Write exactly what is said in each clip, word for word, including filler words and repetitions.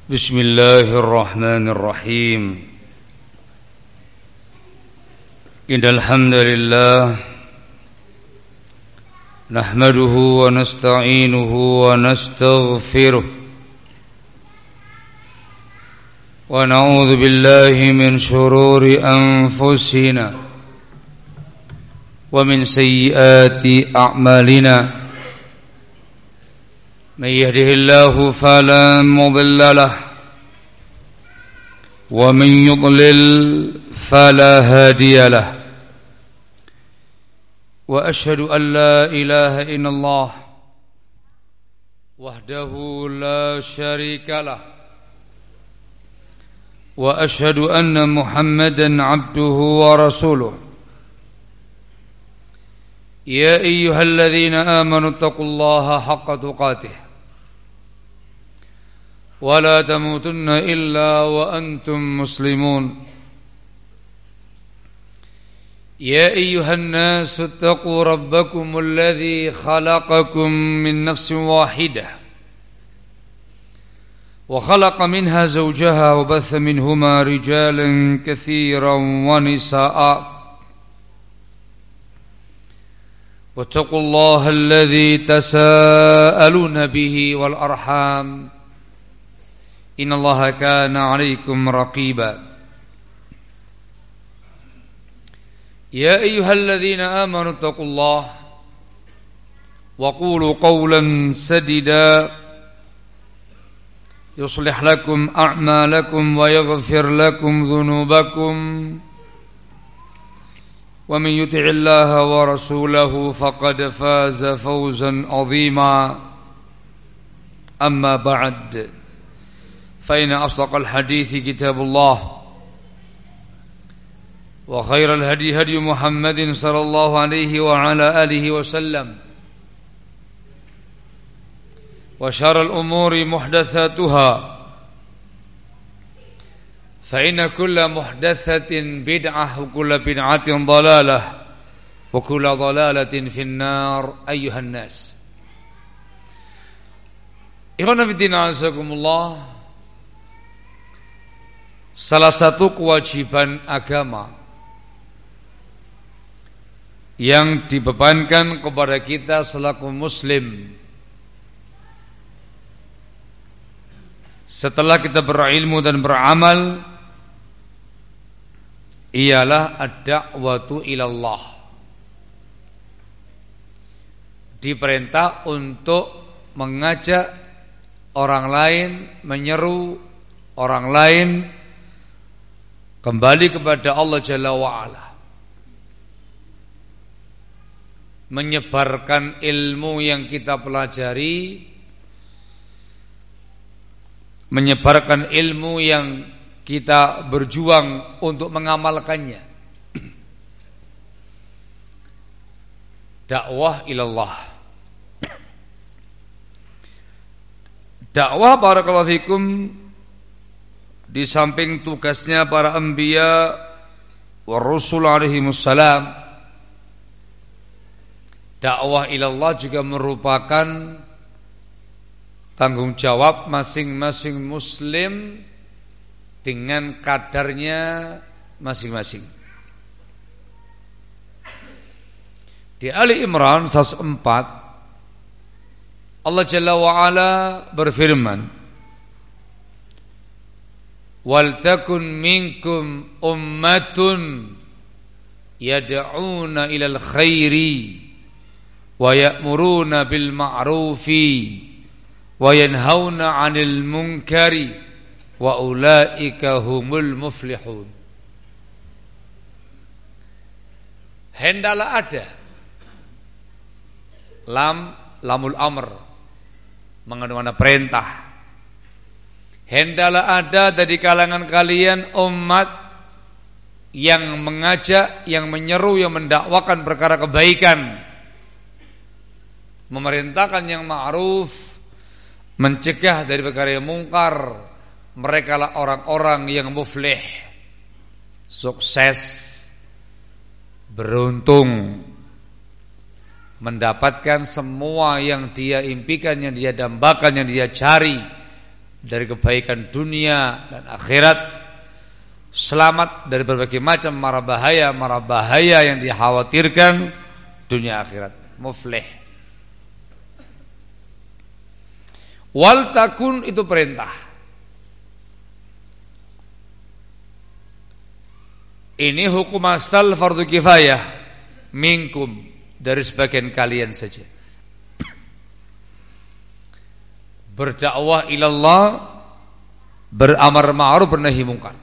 Bismillahirrahmanirrahim. Innal hamdalillah nahmaduhu wa nasta'inuhu wa nastaghfiruh wa na'udzu billahi min shururi anfusina wa min sayyiati a'malina. من يهده الله فلا مضل له ومن يضلل فلا هادي له وأشهد أن لا إله إلا الله وحده لا شريك له وأشهد أن محمدا عبده ورسوله يا أيها الذين آمنوا اتقوا الله حق تقاته ولا تموتن إلا وأنتم مسلمون يا أيها الناس اتقوا ربكم الذي خلقكم من نفس واحدة وخلق منها زوجها وبث منهما رجالا كثيرا ونساء واتقوا الله الذي تساءلون به والأرحام إن الله كان عليكم رقيبا يا أيها الذين آمنوا اتقوا الله وقولوا قولا سديدا يصلح لكم أعمالكم ويغفر لكم ذنوبكم ومن يطع الله ورسوله فقد فاز فوزا عظيما أما بعد فإن أصدق الحديث كتاب الله وخير الهدي هدي محمد صلى الله عليه وعلى آله وسلم وشر الأمور محدثاتها فإن كل محدثة بدعة وكل بدعة ضلالة وكل ضلالة في النار أيها الناس. Ikhwan fillah azakumullah. Salah satu kewajiban agama yang dibebankan kepada kita selaku muslim setelah kita berilmu dan beramal ialah ad-da'watu ilallah. Diperintah untuk mengajak orang lain, menyeru orang lain kembali kepada Allah Jalla wa'ala, menyebarkan ilmu yang kita pelajari, menyebarkan ilmu yang kita berjuang untuk mengamalkannya. Dakwah ilallah. Dakwah barakallahu fikum, di samping tugasnya para anbiya wa rasul alaihimussalam, dakwah ilallah juga merupakan tanggung jawab masing-masing muslim dengan kadarnya masing-masing. Di Ali Imran seratus empat Allah Jalla wa'ala berfirman, wal takun minkum ummatun yad'una ilal khairi wa ya'muruna bil ma'rufi wa yanhauna 'anil munkari wa ulaika humul muflihun. Hendaklah ada lam lamul amr, mengandung makna perintah. Hendaklah ada dari kalangan kalian umat yang mengajak, yang menyeru, yang mendakwakan perkara kebaikan, memerintahkan yang ma'ruf, mencegah dari perkara yang mungkar. Mereka lah orang-orang yang muflih, sukses, beruntung, mendapatkan semua yang dia impikan, yang dia dambakan, yang dia cari, dari kebaikan dunia dan akhirat, selamat dari berbagai macam mara bahaya, mara bahaya yang dikhawatirkan dunia akhirat, muflih. Wal takun itu perintah. Ini hukum asal fardu kifayah minkum, dari sebagian kalian saja. Berdakwah ilallah, beramar ma'ruf bernahi mungkar.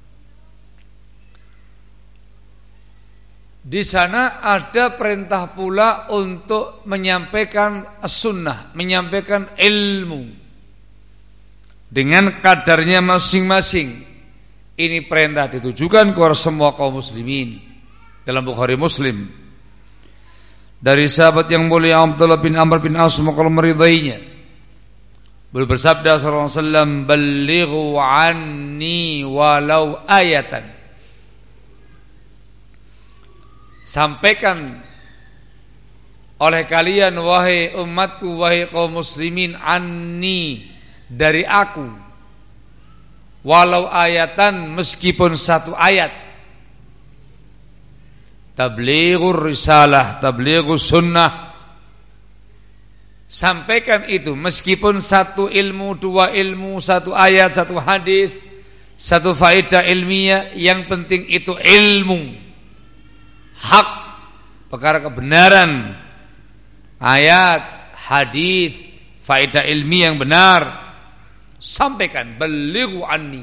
Di sana ada perintah pula untuk menyampaikan sunnah, menyampaikan ilmu dengan kadarnya masing-masing. Ini perintah ditujukan kepada semua kaum muslimin. Dalam Bukhari Muslim, dari sahabat yang mulia Abdullah bin Amr bin As, semoga Allah meridainya, beliau bersabda sallallahu alaihi wasallam, "Ballighu anni walau ayatan." Sampaikan oleh kalian wahai umatku, wahai kaum muslimin, anni, dari aku, walau ayatan, meskipun satu ayat. Tablighur risalah, tablighus sunnah. Sampaikan itu meskipun satu ilmu, dua ilmu, satu ayat, satu hadis, satu faedah ilmiah, yang penting itu ilmu, hak, perkara kebenaran, ayat, hadis, faedah ilmiah yang benar. Sampaikan, balighu anni.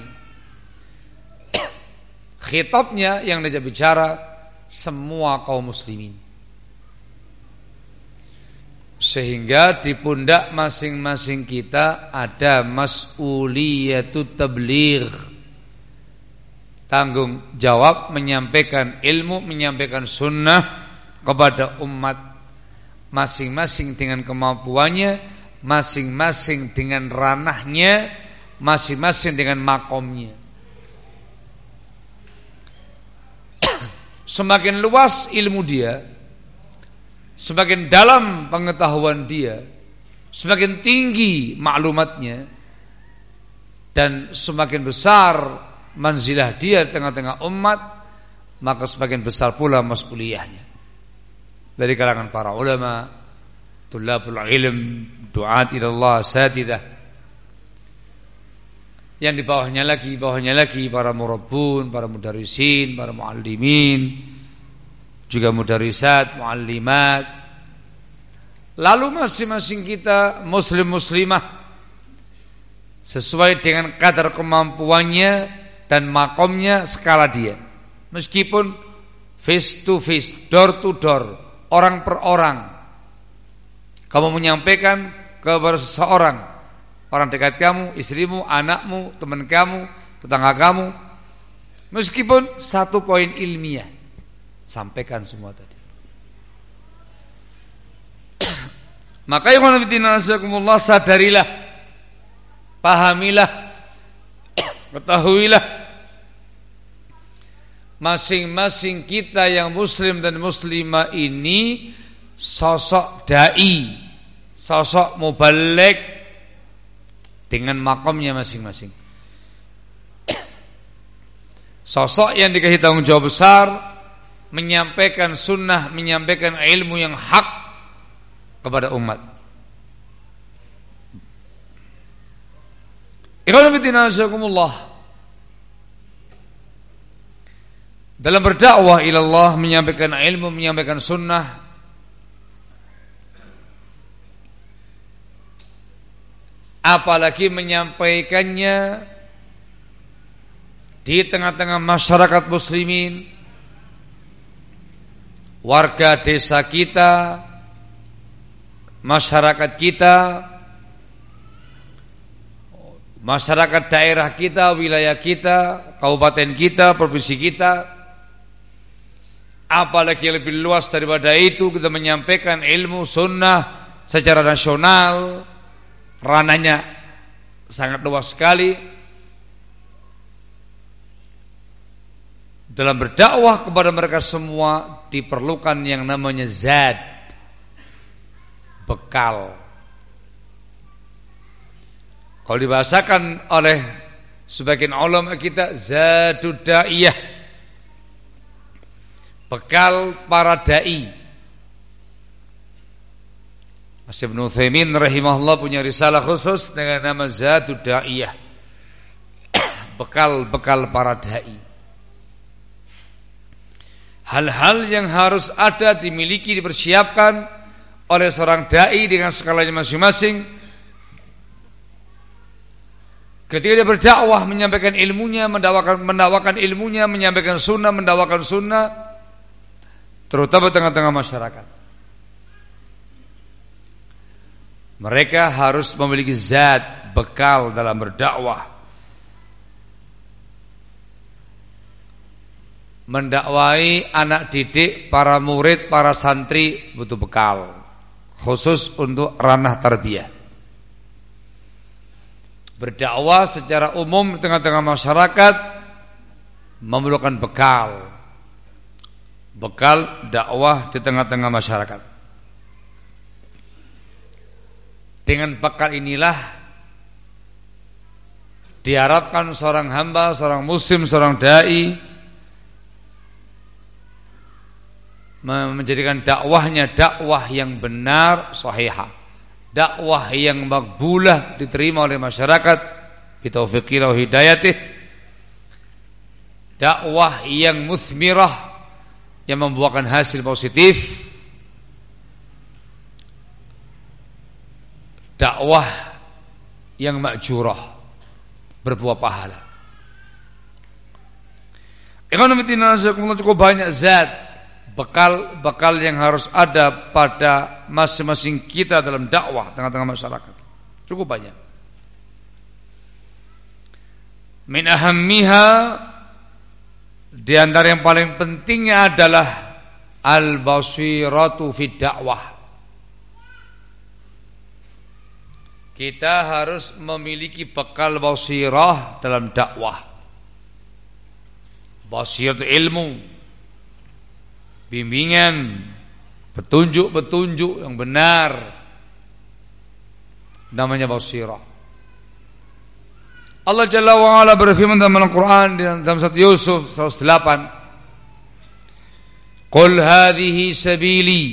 Khitabnya yang dia bicara semua kaum muslimin, sehingga di pundak masing-masing kita ada mas'uliyatut tabligh, tanggung jawab menyampaikan ilmu, menyampaikan sunnah kepada umat, masing-masing dengan kemampuannya, masing-masing dengan ranahnya, masing-masing dengan makomnya. Semakin luas ilmu dia, semakin dalam pengetahuan dia, semakin tinggi maklumatnya, dan semakin besar manzilah dia di tengah-tengah umat, maka semakin besar pula mas'uliyahnya. Dari kalangan para ulama, tulabul ilm, du'at ilallah, satidah, yang di bawahnya lagi, bawahnya lagi para murabbun, para mudarisin, para muallimin, juga mudarisat, muallimat. Lalu masing-masing kita muslim muslimah sesuai dengan kadar kemampuannya dan makomnya, skala dia. Meskipun face to face, door to door, orang per orang, kamu menyampaikan kepada seseorang, orang dekat kamu, istrimu, anakmu, teman kamu, tetangga kamu, meskipun satu poin ilmiah, sampaikan semua tadi. Maka ya Allah, sadarilah, pahamilah, ketahuilah, masing-masing kita yang muslim dan muslimah ini sosok dai, sosok mubaligh dengan makamnya masing-masing. Sosok yang dikasih tanggung jawab besar, menyampaikan sunnah, menyampaikan ilmu yang hak kepada umat. Dalam berdakwah ilallah, menyampaikan ilmu, menyampaikan sunnah, apalagi menyampaikannya di tengah-tengah masyarakat muslimin, warga desa kita, masyarakat kita, masyarakat daerah kita, wilayah kita, kabupaten kita, provinsi kita. Apalagi lebih luas daripada itu, kita menyampaikan ilmu sunnah secara nasional, ranahnya sangat luas sekali. Dalam berdakwah kepada mereka semua diperlukan yang namanya zad, bekal. Kalau dibahasakan oleh sebagian ulama kita, zadud da'iyah, bekal para dai. Masih Ibnu Utsaimin rahimahullah punya risalah khusus dengan nama zadud da'iyah, bekal-bekal para dai. Hal-hal yang harus ada, dimiliki, dipersiapkan oleh seorang dai dengan skalanya masing-masing. Ketika dia berdakwah, menyampaikan ilmunya, mendakwakan, mendakwakan ilmunya, menyampaikan sunnah, mendakwakan sunnah, terutama tengah-tengah masyarakat. Mereka harus memiliki zat, bekal dalam berdakwah. Mendakwai anak didik, para murid, para santri butuh bekal khusus untuk ranah tarbiyah. Berdakwah secara umum di tengah-tengah masyarakat memerlukan bekal. Bekal dakwah di tengah-tengah masyarakat. Dengan bekal inilah diharapkan seorang hamba, seorang muslim, seorang dai menjadikan dakwahnya dakwah yang benar, sahihah. Dakwah yang makbulah, diterima oleh masyarakat bitaufiqillah wa hidayatih. Dakwah yang muthmirah, yang membuahkan hasil positif. Dakwah yang ma'jurah, berbuah pahala. Ikhwan fillah, cukup banyak zat, bekal-bekal yang harus ada pada masing-masing kita dalam dakwah tengah-tengah masyarakat. Cukup banyak. Min ahammiha, di antara yang paling pentingnya adalah al-basiratu fid dakwah. Kita harus memiliki bekal basirah dalam dakwah. Basirah itu ilmu, bimbingan, petunjuk-petunjuk yang benar, namanya basirah. Allah Jalla wa Ala berfirman dalam Al-Quran dalam surat Yusuf seratus delapan, Qul hadhihi sabili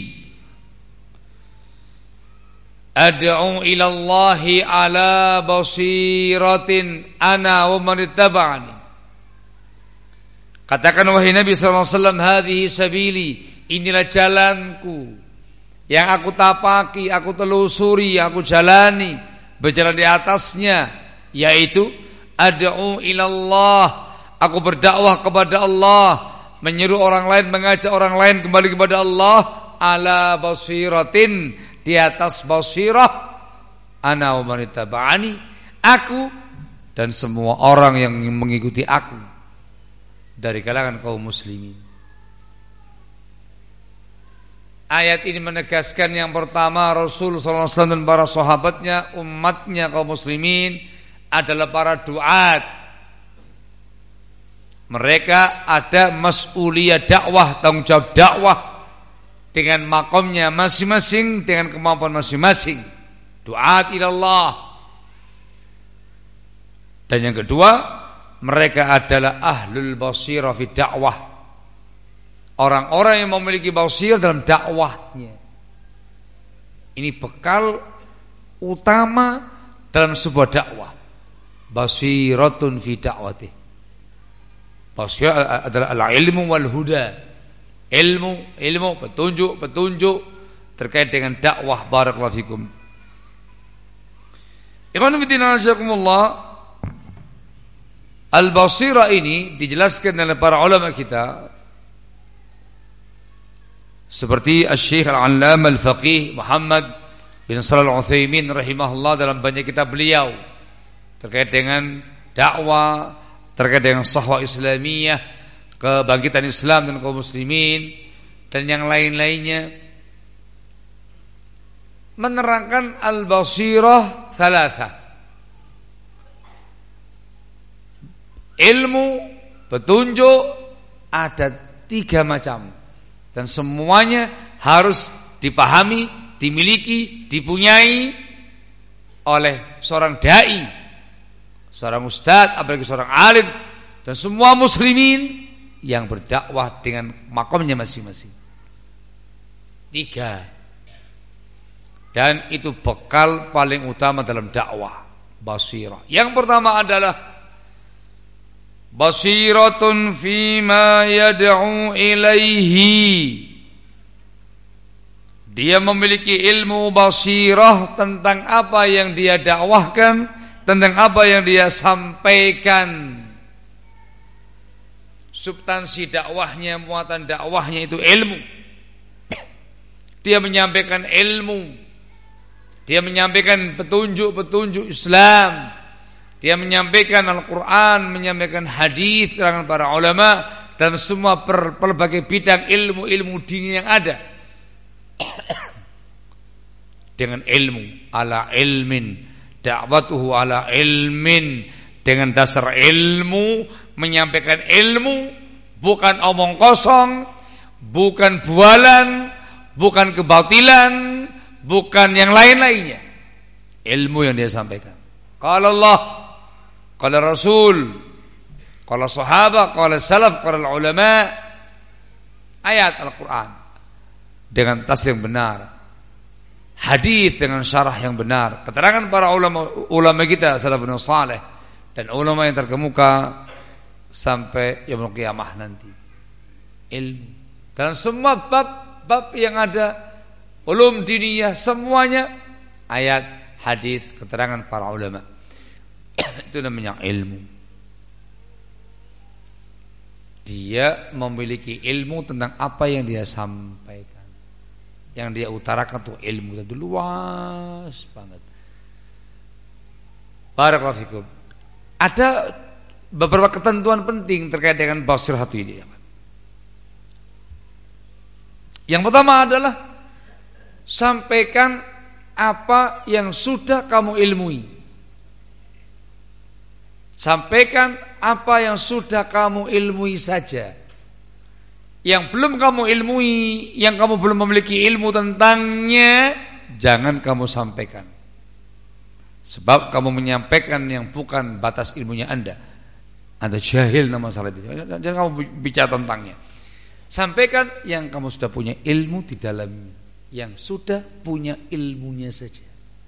ad'u ila Allahi ala basiratin ana wa man ittaba'ani. Katakan wahai Nabi sallallahu alaihi wasallam, hadhihi sabili, inilah jalanku yang aku tapaki, aku telusuri, aku jalani, berjalan di atasnya, yaitu ad'u ilallah, aku berdakwah kepada Allah, menyeru orang lain, mengajak orang lain kembali kepada Allah, ala basiratin, di atas basirah, ana wa man ittaba'ani, aku dan semua orang yang mengikuti aku dari kalangan kaum muslimin. Ayat ini menegaskan yang pertama, Rasul sallallahu alaihi wasallam dan para sahabatnya, umatnya kaum muslimin adalah para duat. Mereka ada mas'uliyah dakwah, tanggung jawab dakwah dengan makomnya masing-masing, dengan kemampuan masing-masing. Duat ilallah. Dan yang kedua, mereka adalah ahlul basirah fi dakwah, orang-orang yang memiliki basir dalam dakwahnya. Ini bekal utama dalam sebuah dakwah. Basiratun fi dakwati. Basir adalah al-ilmu wal huda. Ilmu, ilmu, petunjuk, petunjuk terkait dengan dakwah. Barakallahu fikum. Ikhwan fillah azakumullah. Al-basirah ini dijelaskan oleh para ulama kita, seperti Asy-Syaikh Al-'Allamah Al-Faqih Muhammad bin Shalih Al-Utsaimin rahimahullah dalam banyak kitab beliau terkait dengan dakwah, terkait dengan shahwah Islamiyah, kebangkitan Islam dan kaum muslimin dan yang lain-lainnya, menerangkan al-basirah thalatha. Ilmu, petunjuk ada tiga macam, dan semuanya harus dipahami, dimiliki, dipunyai oleh seorang dai seorang ustadz, apalagi seorang alim, dan semua muslimin yang berdakwah dengan makomnya masing-masing. Tiga. Dan itu bekal paling utama dalam dakwah, basirah. Yang pertama adalah basiratun fima yad'u ilaihi. Dia memiliki ilmu basirah tentang apa yang dia dakwahkan, tentang apa yang dia sampaikan. Substansi dakwahnya, muatan dakwahnya itu ilmu. Dia menyampaikan ilmu. Dia menyampaikan petunjuk-petunjuk Islam. Dia menyampaikan Al-Quran, menyampaikan hadis dengan para ulama dan semua per, berbagai bidang ilmu-ilmu dini yang ada. Dengan ilmu, ala ilmin, da'watuhu ala ilmin, dengan dasar ilmu, menyampaikan ilmu, bukan omong kosong, bukan bualan, bukan kebatilan, bukan yang lain-lainnya. Ilmu yang dia sampaikan. Qala Allah, qala Rasul, qala sahabat, qala salaf, qala ulama. Ayat Al-Quran dengan tafsir yang benar, hadis dengan syarah yang benar, keterangan para ulama ulama kita salafun saleh dan ulama yang terkemuka sampai yaumul qiyamah nanti. Ilmu dalam semua bab-bab yang ada, ulum diniyah, semuanya ayat, hadis, keterangan para ulama. Itu namanya ilmu. Dia memiliki ilmu tentang apa yang dia sampaikan. Yang dia utarakan tuh ilmu itu luas banget. Barakallahu fikum. Ada beberapa ketentuan penting terkait dengan basirah ini. Yang pertama adalah sampaikan apa yang sudah kamu ilmui. Sampaikan apa yang sudah kamu ilmui saja. Yang belum kamu ilmui, yang kamu belum memiliki ilmu tentangnya, jangan kamu sampaikan. Sebab kamu menyampaikan yang bukan batas ilmunya Anda. Anda jahil nama masalah itu. Jangan kamu bicara tentangnya. Sampaikan yang kamu sudah punya ilmu di dalamnya, yang sudah punya ilmunya saja.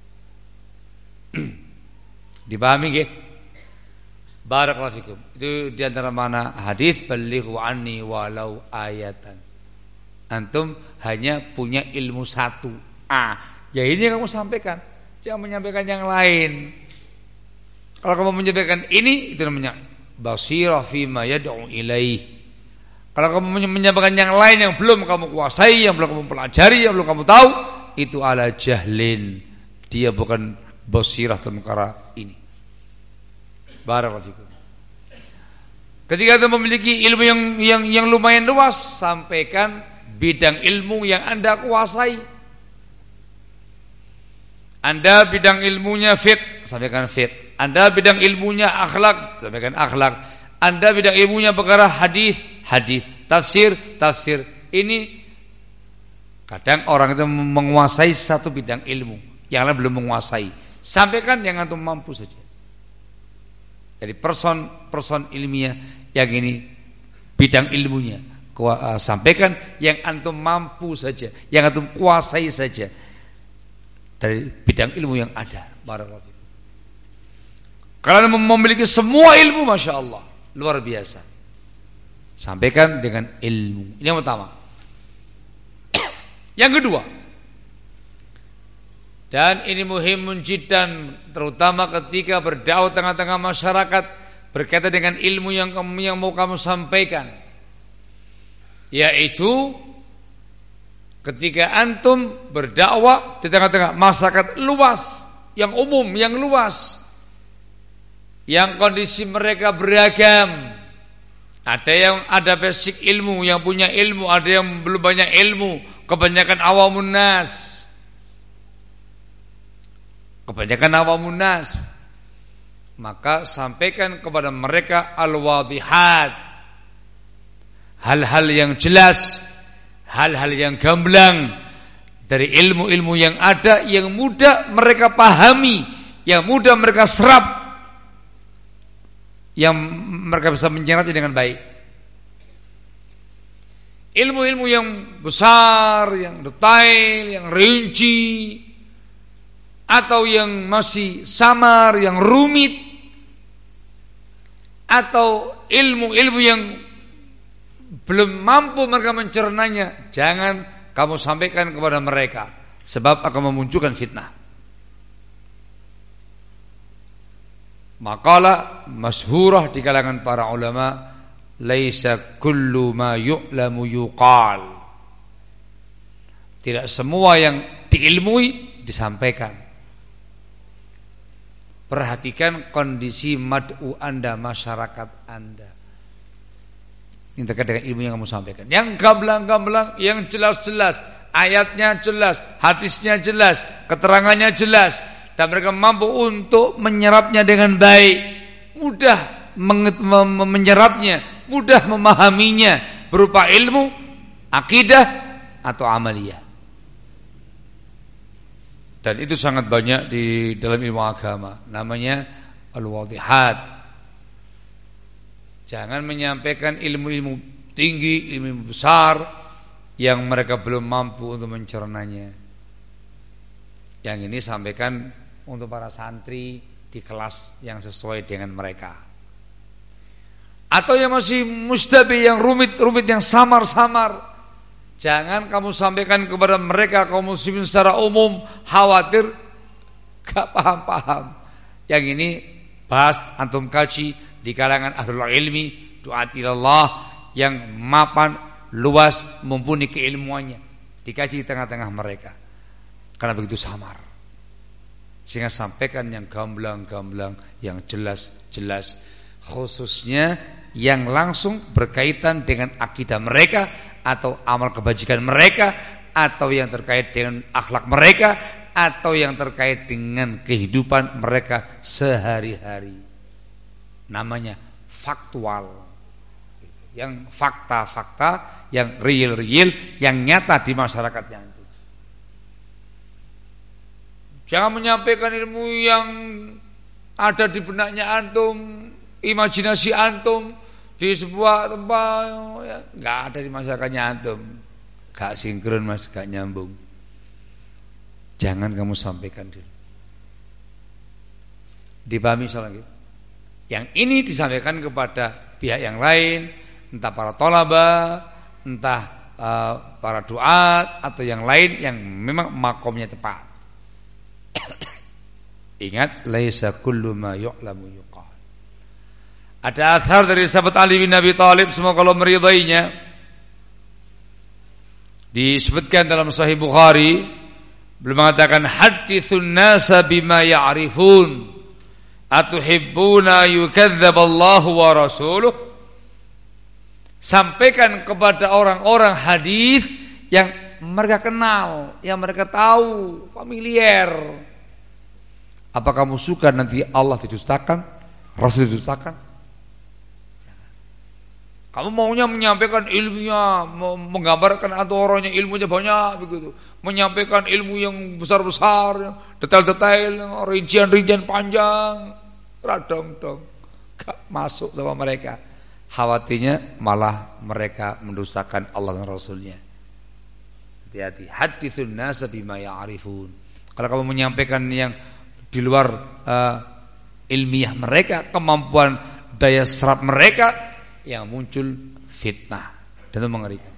Dipahami nggih? Barakallahu fikum. Itu di antara mana hadis balighu anni walau ayatan. Antum hanya punya ilmu satu. Ah, ya ini yang kamu sampaikan. Jangan menyampaikan yang lain. Kalau kamu menyampaikan ini, itu namanya basirah fima yad'u ilaih. Kalau kamu menyampaikan yang lain yang belum kamu kuasai, yang belum kamu pelajari, yang belum kamu tahu, itu ala jahlin. Dia bukan basirah dalam perkara ini. Barakallahu fikum. Ketika Anda memiliki ilmu yang yang yang lumayan luas, sampaikan bidang ilmu yang Anda kuasai. Anda bidang ilmunya fiqh, sampaikan fiqh. Anda bidang ilmunya akhlak, sampaikan akhlak. Anda bidang ilmunya perkara hadis, hadis, tafsir, tafsir. Ini kadang orang itu menguasai satu bidang ilmu, yang lain belum menguasai. Sampaikan yang antum mampu saja. Jadi person-person ilmiah yang ini bidang ilmunya, sampaikan yang antum mampu saja, yang antum kuasai saja dari bidang ilmu yang ada. Barakallahu fikum. Kalau memiliki semua ilmu, masya Allah, luar biasa. Sampaikan dengan ilmu. Ini yang pertama. Yang kedua, dan ini muhimun jiddan, terutama ketika berdakwah tengah-tengah masyarakat berkaitan dengan ilmu yang kamu yang mau kamu sampaikan, yaitu ketika antum berdakwah di tengah-tengah masyarakat luas, yang umum, yang luas, yang kondisi mereka beragam. Ada yang ada basic ilmu, yang punya ilmu, ada yang belum banyak ilmu, kebanyakan awamun nas. Kebanyakan awamun nas. Maka sampaikan kepada mereka al-wadhihat, hal-hal yang jelas, hal-hal yang gamblang dari ilmu-ilmu yang ada, yang mudah mereka pahami, yang mudah mereka serap. yang mereka bisa menyerapnya dengan baik. Ilmu-ilmu yang besar, yang detail, yang rinci, atau yang masih samar, yang rumit, atau ilmu-ilmu yang belum mampu mereka mencernanya, jangan kamu sampaikan kepada mereka, sebab akan memunculkan fitnah. Makalah masyhurah di kalangan para ulama, laisa kullu ma yu'lamu yuqal. Tidak semua yang diilmui disampaikan. Perhatikan kondisi mad'u Anda, masyarakat Anda, yang terkait dengan ilmu yang kamu sampaikan. Yang gamblang-gamblang, yang jelas-jelas, ayatnya jelas, hadisnya jelas, keterangannya jelas, dan mereka mampu untuk menyerapnya dengan baik, mudah menyerapnya, mudah memahaminya berupa ilmu, akidah atau amaliyah. Dan itu sangat banyak di dalam ilmu agama, namanya al-wadhihat. Jangan menyampaikan ilmu-ilmu tinggi, ilmu besar yang mereka belum mampu untuk mencernanya. Yang ini sampaikan untuk para santri di kelas yang sesuai dengan mereka. Atau yang masih mustabi, yang rumit-rumit, yang samar-samar, jangan kamu sampaikan kepada mereka kaum muslimin secara umum, khawatir gak paham-paham. Yang ini bahas antum kaji di kalangan ahlul ilmi, du'at ilallah yang mapan, luas, mumpuni keilmuannya, dikaji di tengah-tengah mereka. Karena begitu samar. Sehingga sampaikan yang gamblang-gamblang, yang jelas-jelas, khususnya yang langsung berkaitan dengan akidah mereka atau amal kebajikan mereka, atau yang terkait dengan akhlak mereka, atau yang terkait dengan kehidupan mereka sehari-hari. Namanya faktual, yang fakta-fakta, yang real-real, yang nyata di masyarakatnya. Jangan menyampaikan ilmu yang ada di benaknya antum, imajinasi antum di sebuah tempat, ya, nggak ada di masyarakatnya antum, gak sinkron mas, gak nyambung. Jangan kamu sampaikan dulu. Dipahami soalnya. Yang ini disampaikan kepada pihak yang lain, entah para tolaba, entah uh, para duat, atau yang lain yang memang makomnya tepat. Ingat, laisa kullu ma yu'lamu yuqal. Ada asar dari sahabat Ali bin Abi Thalib, semoga Allah meridainya, disebutkan dalam Sahih Bukhari, beliau mengatakan, hadithun nasa bima ya'rifun, atuhibbuna yukadzdzab Allah wa rasuluh. Sampaikan kepada orang-orang hadis yang mereka kenal, yang mereka tahu, familiar. Apa kamu suka nanti Allah didustakan, Rasul didustakan? Kamu maunya menyampaikan ilmunya, menggambarkan atau orangnya ilmunya banyak begitu, menyampaikan ilmu yang besar-besar, detail-detail, rincian-rincian panjang, radong dong, gak masuk sama mereka. Khawatirnya malah mereka mendustakan Allah dan Rasulnya. Hati-hati. Haditsun nasa bima ya'rifun. Kalau kamu menyampaikan yang di luar uh, ilmiah mereka, kemampuan daya serap mereka, yang muncul fitnah dan itu mengerikan.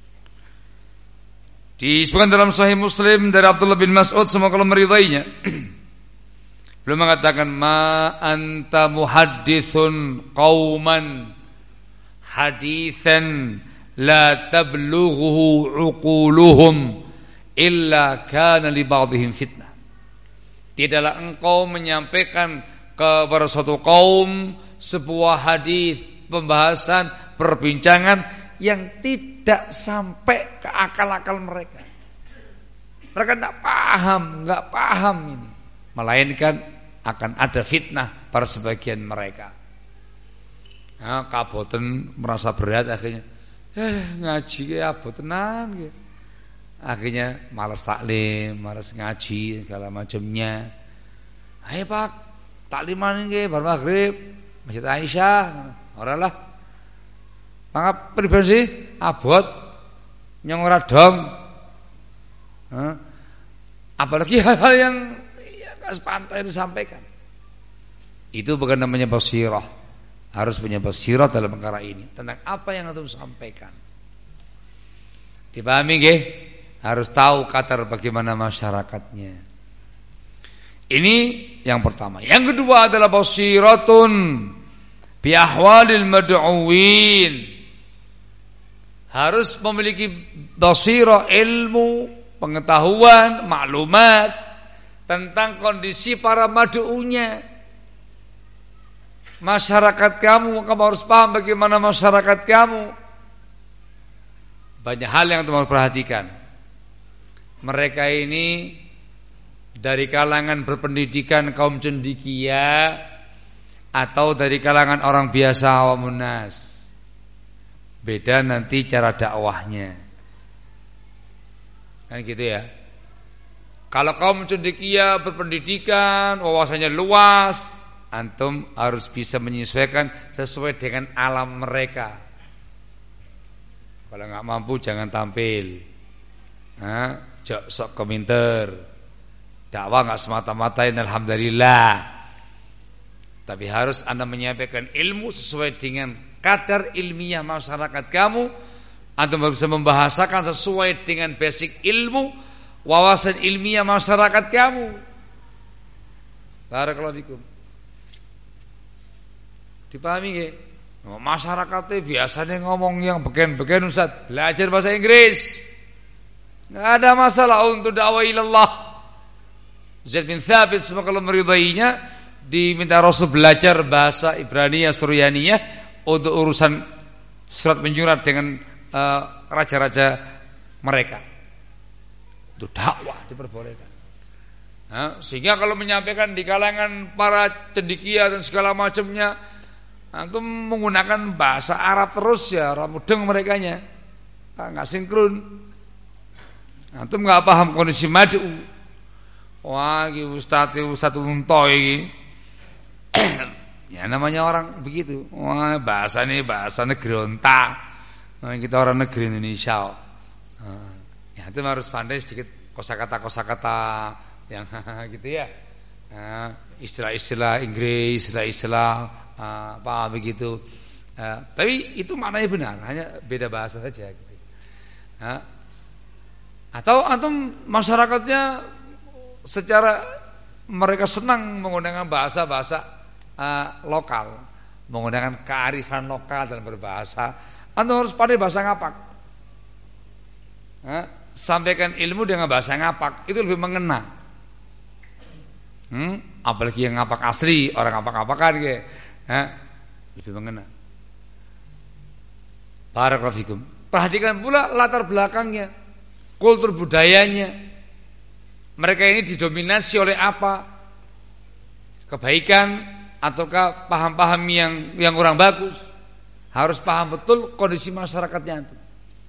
Disebutkan dalam Sahih Muslim dari Abdullah bin Mas'ud, semoga Allah meridainya, beliau mengatakan, ma anta muhaddithun qauman hadithan la tablughu uquluhum illa kana li ba'dihim fitnah. Tidaklah engkau menyampaikan kepada suatu kaum sebuah hadis, pembahasan, perbincangan yang tidak sampai ke akal-akal mereka. Mereka tidak paham, nggak paham ini. Melainkan akan ada fitnah pada sebagian mereka. Nah, kaboten merasa berat akhirnya, eh, ngaji ya abotenan gitu. Akhirnya malas taklim, malas ngaji segala macamnya. Ayo Pak, takliman ini bar maghrib. Masjid Aisyah, ora lah. Mangap pribadi abot nyong ora dom. Hah? Apalagi hal-hal yang ya, gak sepantai disampaikan. Itu bukan namanya basirah. Harus punya basirah dalam perkara ini tentang apa yang antum sampaikan. Dipahami nggih? Harus tahu kadar bagaimana masyarakatnya. Ini yang pertama. Yang kedua adalah basiratun bi ahwalil mad'uwin. Harus memiliki basirah, ilmu, pengetahuan, maklumat tentang kondisi para mad'unya. Masyarakat kamu, kamu harus paham bagaimana masyarakat kamu. Banyak hal yang kamu harus perhatikan. Mereka ini dari kalangan berpendidikan kaum cendekia atau dari kalangan orang biasa awamun nas. Beda nanti cara dakwahnya. Kan gitu ya. Kalau kaum cendekia berpendidikan, wawasannya luas, antum harus bisa menyesuaikan sesuai dengan alam mereka. Kalau nggak mampu jangan tampil. Nah, jok sok komentar. Dakwah nggak semata-mata alhamdulillah. Tapi harus Anda menyampaikan ilmu sesuai dengan kadar ilmiah masyarakat kamu. Antum bisa membahasakan sesuai dengan basic ilmu, wawasan ilmiah masyarakat kamu. Barakallahu fikum. Dipahami nggih? Masyarakatnya biasanya ngomong yang beken-beken Ustaz, belajar bahasa Inggris. Enggak ada masalah untuk dakwah ilallah. Zaid bin Thabit semoga Allah meridainya diminta Rasul belajar bahasa Ibraniyah Suryaniyah untuk urusan surat menyurat dengan uh, raja-raja mereka. Untuk dakwah diperbolehkan. Nah, sehingga kalau menyampaikan di kalangan para cendekia dan segala macamnya, antum menggunakan bahasa Arab terus ya, orang mudeng merekanya, nggak sinkron. Antum nggak paham kondisi mad'u. Wah, iki ustaz ustaz untoy iki. Ya namanya orang begitu. Wah, bahasa ini bahasa negeri onta. Nah, kita orang negeri Indonesia. Nah, ya itu harus pandai sedikit kosakata-kosakata yang gitu ya. Nah, istilah-istilah Inggris, istilah-istilah uh, apa begitu. Uh, tapi itu maknanya benar, hanya beda bahasa saja gitu. Nah, atau antum masyarakatnya secara mereka senang menggunakan bahasa-bahasa uh, lokal, menggunakan kearifan lokal dalam berbahasa. Antum harus pandai bahasa ngapak. Nah, sampaikan ilmu dengan bahasa ngapak itu lebih mengena. Hmm? Apalagi yang ngapak asli, orang ngapak-ngapakan gitu. Nah, lebih mengena. Barakallahu fikum. Perhatikan pula latar belakangnya, kultur budayanya. Mereka ini didominasi oleh apa? Kebaikan ataukah paham-paham yang yang kurang bagus? Harus paham betul kondisi masyarakatnya itu.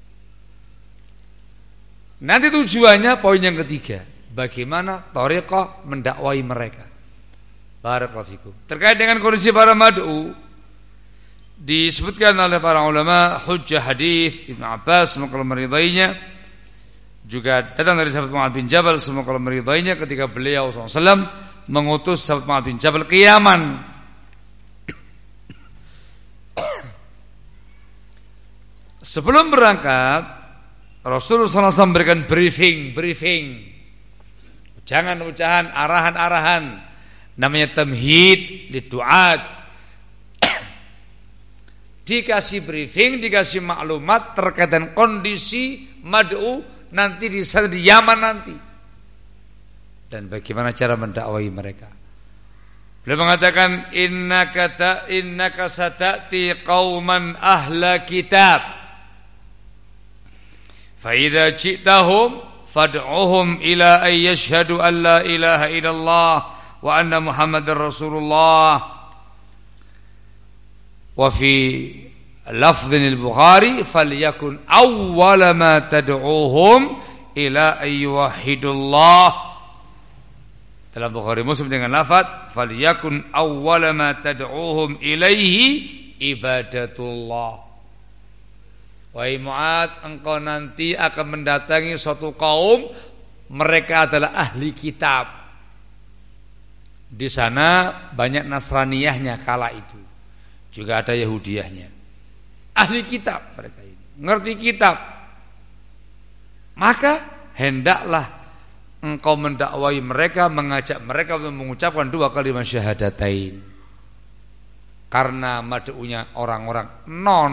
Nanti tujuannya poin yang ketiga, bagaimana thariqah mendakwai mereka. Barakallahu fikum. Terkait dengan kondisi para mad'u, disebutkan oleh para ulama hujjah hadis Ibnu Abbas semoga Allah meridainya, juga datang dari sahabat Mu'adz bin Jabal semoga Allah meridainya ketika beliau sallallahu alaihi wasallam mengutus sahabat Mu'adz bin Jabal ke Yaman. Sebelum berangkat, Rasulullah sallallahu alaihi wasallam memberikan briefing, briefing. Jangan ucahan arahan-arahan, namanya tamhid lidu'at. Dikasih briefing, dikasih maklumat terkait dengan kondisi mad'u nanti di sana di Yaman nanti, dan bagaimana cara mendakwai mereka. Beliau mengatakan innaka ta innaka satati qauman ahla kitab fa idza ji'tahum fad'uhum ila ay yashhadu an la ilaha illallah wa anna muhammadar rasulullah. Wa fi lafdhin al-Bukhari falyakun awwala ma tad'uuhum ila ayyuhidullah. Dalam Bukhari Muslim dengan lafaz falyakun awwala ma tad'uuhum ilaihi ibadatullah. Wahai Mu'adz, engkau nanti akan mendatangi suatu kaum, mereka adalah ahli kitab. Di sana banyak Nasraniyahnya kala itu. Juga ada Yahudiyahnya. Ahli kitab mereka ini, ngerti kitab. Maka hendaklah engkau mendakwai mereka, mengajak mereka untuk mengucapkan dua kalimat syahadatain. Karena mad'unya orang-orang non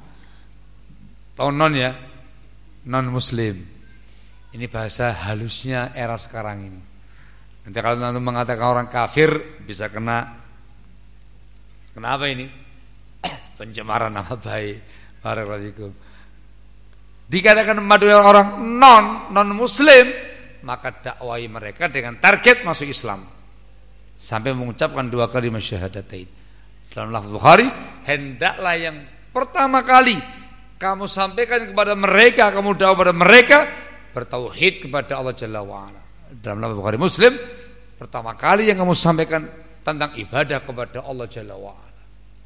non ya, non muslim. Ini bahasa halusnya era sekarang ini. Nanti kalau nanti mengatakan orang kafir bisa kena kena apa ini? Pencemaran nama baik. Barakallahu. Dikatakan mad'unya orang non non muslim, maka dakwai mereka dengan target masuk Islam sampai mengucapkan dua kalimat syahadatain. Dalam lafaz Bukhari, hendaklah yang pertama kali kamu sampaikan kepada mereka, kamu dakwah kepada mereka bertauhid kepada Allah Jalla wa Ala. Dalam lafaz Bukhari Muslim, pertama kali yang kamu sampaikan tentang ibadah kepada Allah Jalla wa Ala.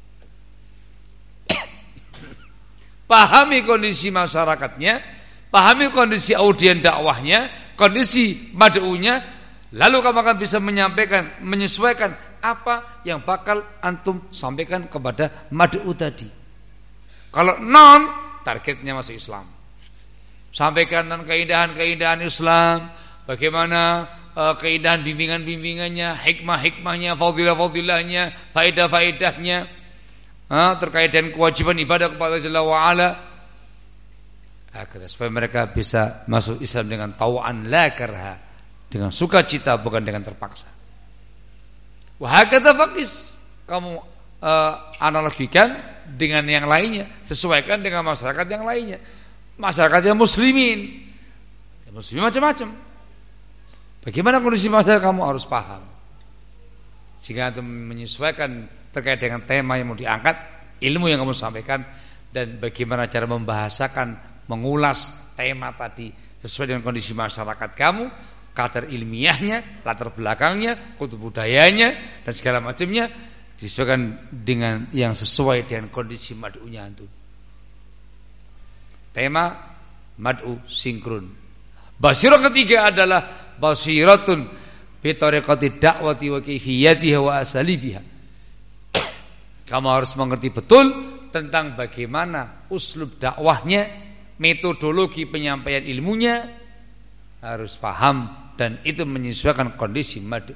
Pahami kondisi masyarakatnya, pahami kondisi audien dakwahnya, kondisi mad'unya, lalu kamu akan bisa menyampaikan, menyesuaikan apa yang bakal antum sampaikan kepada mad'u tadi. Kalau non, targetnya masuk Islam. Sampaikan tentang keindahan-keindahan Islam, bagaimana uh, keindahan bimbingan-bimbingannya, hikmah-hikmahnya, fadilah-fadilahnya, faedah-faedahnya, uh, terkait dengan kewajiban ibadah kepada Allah Jalla wa Ala. Agar supaya mereka bisa masuk Islam dengan tau'an la karha, dengan sukacita bukan dengan terpaksa. Wa hakadha faqis, kamu uh, analogikan dengan yang lainnya, sesuaikan dengan masyarakat yang lainnya. Masyarakat yang muslimin, ya muslimin macam-macam. Bagaimana kondisi masyarakat, kamu harus paham, sehingga untuk menyesuaikan terkait dengan tema yang mau diangkat, ilmu yang kamu sampaikan, dan bagaimana cara membahasakan, mengulas tema tadi sesuai dengan kondisi masyarakat kamu, kadar ilmiahnya, latar belakangnya, kutub budayanya, dan segala macamnya, disesuaikan dengan yang sesuai dengan kondisi mad'unya antum. Tema mad'u sinkron. Basirah ketiga adalah basiratun bi tariqati da'wati wa kaifiyatiha wa asalibiha. Kamu harus mengerti betul tentang bagaimana uslub dakwahnya, metodologi penyampaian ilmunya, harus paham, dan itu menyesuaikan kondisi mad'u.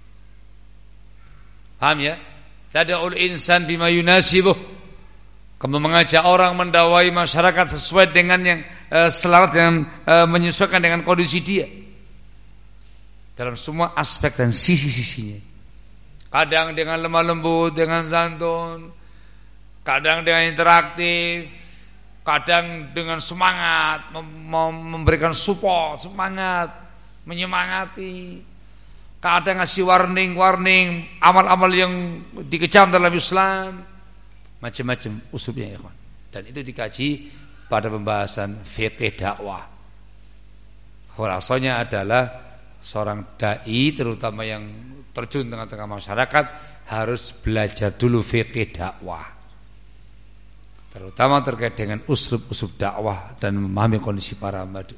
Paham ya? Tada'ul insan bima yunasibuh. Kamu mengajak orang, mendakwai masyarakat sesuai dengan yang uh, selaras dengan uh, menyesuaikan dengan kondisi dia dalam semua aspek dan sisi-sisinya. Kadang dengan lemah lembut, dengan santun, kadang dengan interaktif, kadang dengan semangat, mem- memberikan support, semangat, menyemangati. Kadang ngasih warning-warning amal-amal yang dikecam dalam Islam, macam-macam usulnya ya kawan. Dan itu dikaji pada pembahasan fikih dakwah. Khulasanya adalah seorang dai, terutama yang terjun tengah-tengah masyarakat, harus belajar dulu fikih dakwah, terutama terkait dengan uslub-uslub dakwah dan memahami kondisi para mad'u.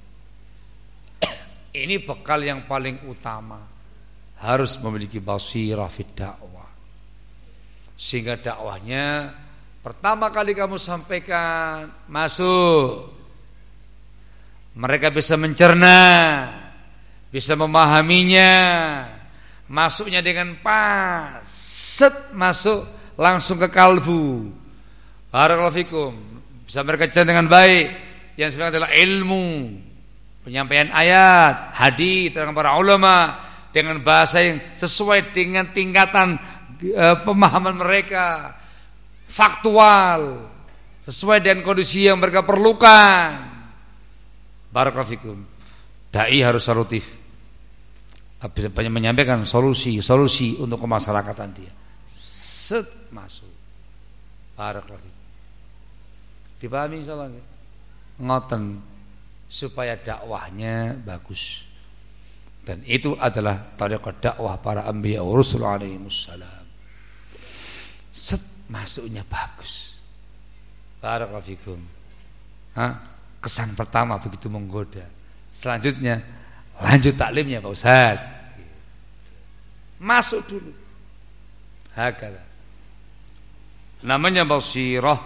Ini bekal yang paling utama. Harus memiliki basirah fid dakwah, sehingga dakwahnya pertama kali kamu sampaikan masuk, mereka bisa mencerna, bisa memahaminya, masuknya dengan pas, set masuk langsung ke kalbu. Barakallahu fikum, bisa mereka cerna dengan baik. Yang sebenarnya adalah ilmu, penyampaian ayat, hadis dengan para ulama, dengan bahasa yang sesuai dengan tingkatan e, pemahaman mereka, faktual, sesuai dengan kondisi yang mereka perlukan. Barakallahu fikum. Dai harus solutif, bisa menyampaikan solusi-solusi untuk kemasyarakatan dia. Set masuk. Barakallahu fikum. Dipahami insyaallah ngoten supaya dakwahnya bagus. Dan itu adalah tariqah dakwah para anbiya wa rusul alaihi wassalam. Set masuknya bagus. Barakallahu fikum. Hah? Kesan pertama begitu menggoda. Selanjutnya lanjut taklimnya Pak Ustaz. Masuk dulu. Hakala. Namanya basirah.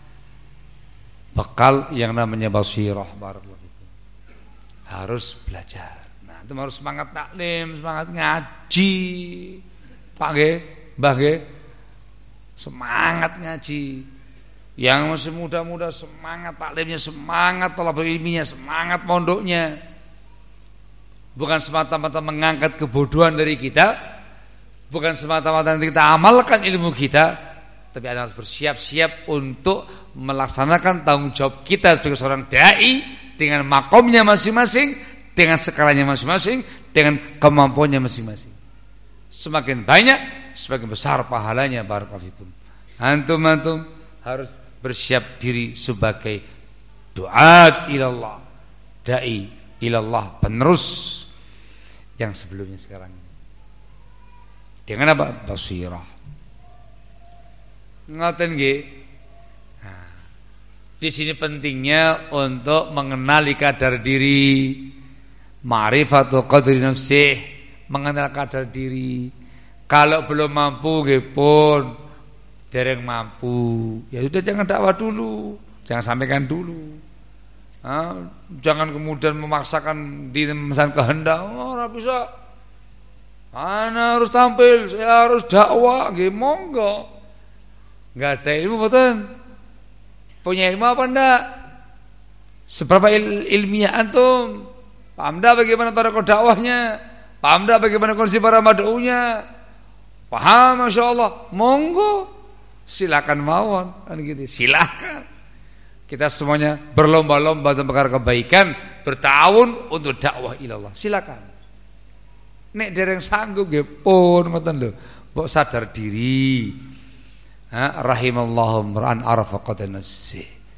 Bekal yang namanya basirah. Barakallahu fikum. Harus belajar. Nah, itu harus semangat taklim, semangat ngaji. Pak nggih, Mbah nggih. Semangat ngaji. Yang masih muda-muda semangat taklimnya, semangat thalabul ilminya, semangat mondoknya. Bukan semata-mata mengangkat kebodohan dari kita, bukan semata-mata kita amalkan ilmu kita, tapi Anda harus bersiap-siap untuk melaksanakan tanggung jawab kita sebagai seorang dai dengan makomnya masing-masing, dengan skalanya masing-masing, dengan kemampuannya masing-masing. Semakin banyak, semakin besar pahalanya. Barakallahu fikum. Antum-antum harus bersiap diri sebagai duat ilallah, dai ilallah, penerus yang sebelumnya sekarang. Dengan apa? Basirah. Ngoten nggih. Nah, di sini pentingnya untuk mengenali kadar diri. Ma'rifatul qadri nafsih, mengenal kadar diri. Kalau belum mampu nggih pun dereng mampu, ya sudah jangan dakwah dulu, jangan sampaikan dulu. Nah, jangan kemudian memaksakan diri memesan kehendak. Oh, ora bisa. Ana harus tampil, saya harus dakwah, nggih monggo. Enggak ada ilmu mboten? Punya ilmu apa ndak? Seberapa il ilmiah antum? Paham dah bagaimana tariqah dakwahnya? Paham dah bagaimana kondisi para mad'unya? Paham, Masya Allah. Monggo, silakan mawon, kan gitu. Silakan. Kita semuanya berlomba-lomba dalam perkara kebaikan, bertahun untuk dakwah ilallah. Silakan. Nek dereng sanggup nggih pun ngoten lho. Mbok sadar diri. Ha, rahimallahu mar'an arafa qadar nafsi.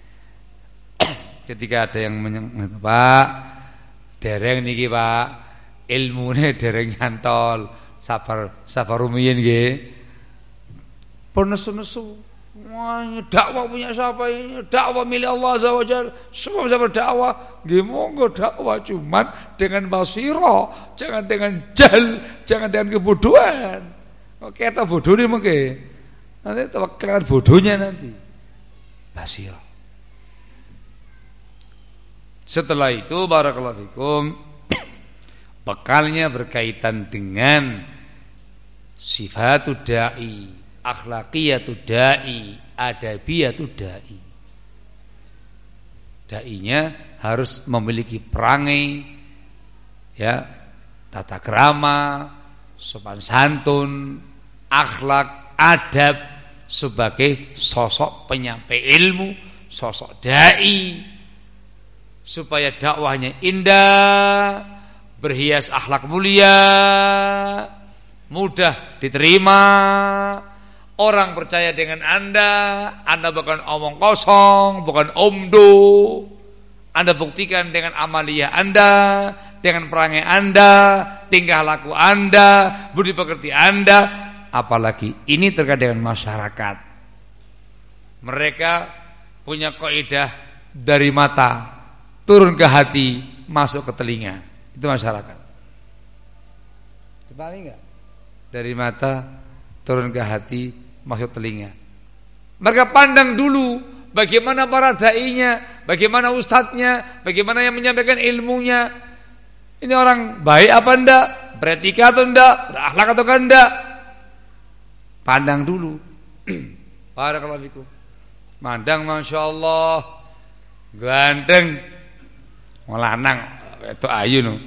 Ketika ada yang menyebut, Pak, dereng niki Pak, ilmune dereng nyantol, sabar sabar rumiyin nggih. Pun nesu-nesu. Wah, dakwah punya siapa ini? Dakwah milik Allah Azza wa Jalla. Semua bisa berdakwah. Nggih monggo dakwah, cuman dengan basirah, jangan dengan jahil, jangan dengan kebodohan. Oke, kita bodoh nih mungkin. Nanti kelihatan bodohnya nanti. Basirah. Setelah itu barakallahu fikum, bekalnya berkaitan dengan sifatud da'i, akhlaqiyatud da'i, adabiyatud da'i. Da'inya harus memiliki perangai, ya, tata krama, sopan santun, akhlak, adab sebagai sosok penyampai ilmu, sosok dai, supaya dakwahnya indah, berhias akhlak mulia, mudah diterima. Orang percaya dengan Anda, Anda bukan omong kosong, bukan omdo. Anda buktikan dengan amaliyah Anda, dengan perangai Anda, tingkah laku Anda, budi pekerti Anda. Apalagi ini terkait dengan masyarakat. Mereka punya kaidah dari mata turun ke hati, masuk ke telinga. Itu masyarakat. Dipahami enggak? Dari mata turun ke hati, masuk telinga. Mereka pandang dulu bagaimana para dai-nya, bagaimana ustadznya, bagaimana yang menyampaikan ilmunya. Ini orang baik apa enggak? Beretika atau enggak? Berakhlak atau enggak? Pandang dulu. Barakallahu fikum. Mandang Masya Allah, ganteng, lanang, itu ayu no.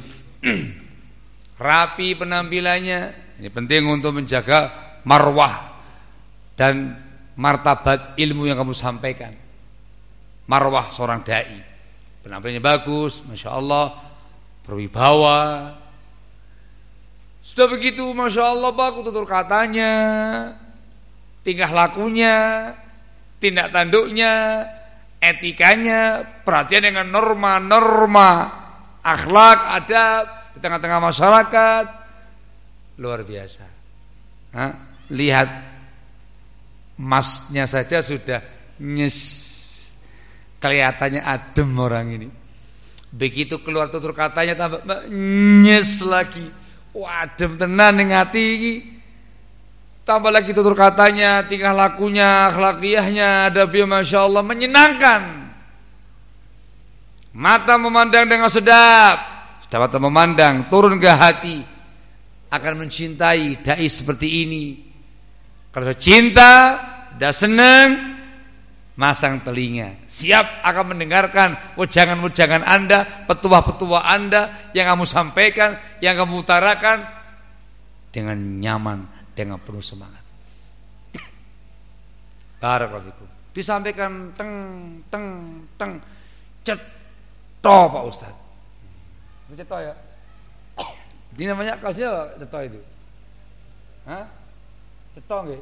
Rapi penampilannya. Ini penting untuk menjaga marwah dan martabat ilmu yang kamu sampaikan. Marwah seorang dai, penampilannya bagus, Masya Allah, berwibawa. Sudah begitu, Masya Allah, bagus tutur katanya, tingkah lakunya, tindak tanduknya, etikanya, perhatian dengan norma-norma akhlak, adab di tengah-tengah masyarakat. Luar biasa. Hah? Lihat masnya saja sudah nyes, kelihatannya adem orang ini. Begitu keluar tutur katanya tambah nyes lagi. Wah, adem tenan ning ati iki. Tambah lagi tutur katanya, tingkah lakunya, akhlakiyahnya, adabnya Masya Allah menyenangkan. Mata memandang dengan sedap, sedap mata memandang, turun ke hati, akan mencintai dai seperti ini. Kalau cinta, dah senang, masang telinga, siap akan mendengarkan wejangan-wejangan Anda, petua-petua Anda yang kamu sampaikan, yang kamu utarakan dengan nyaman, dengan penuh semangat. Barakallahu fikum. Disampaikan teng teng teng ceto Pak Ustaz. Ceto ya. Ini namanya kasih apa ceto itu? Hah? Ceto nggih.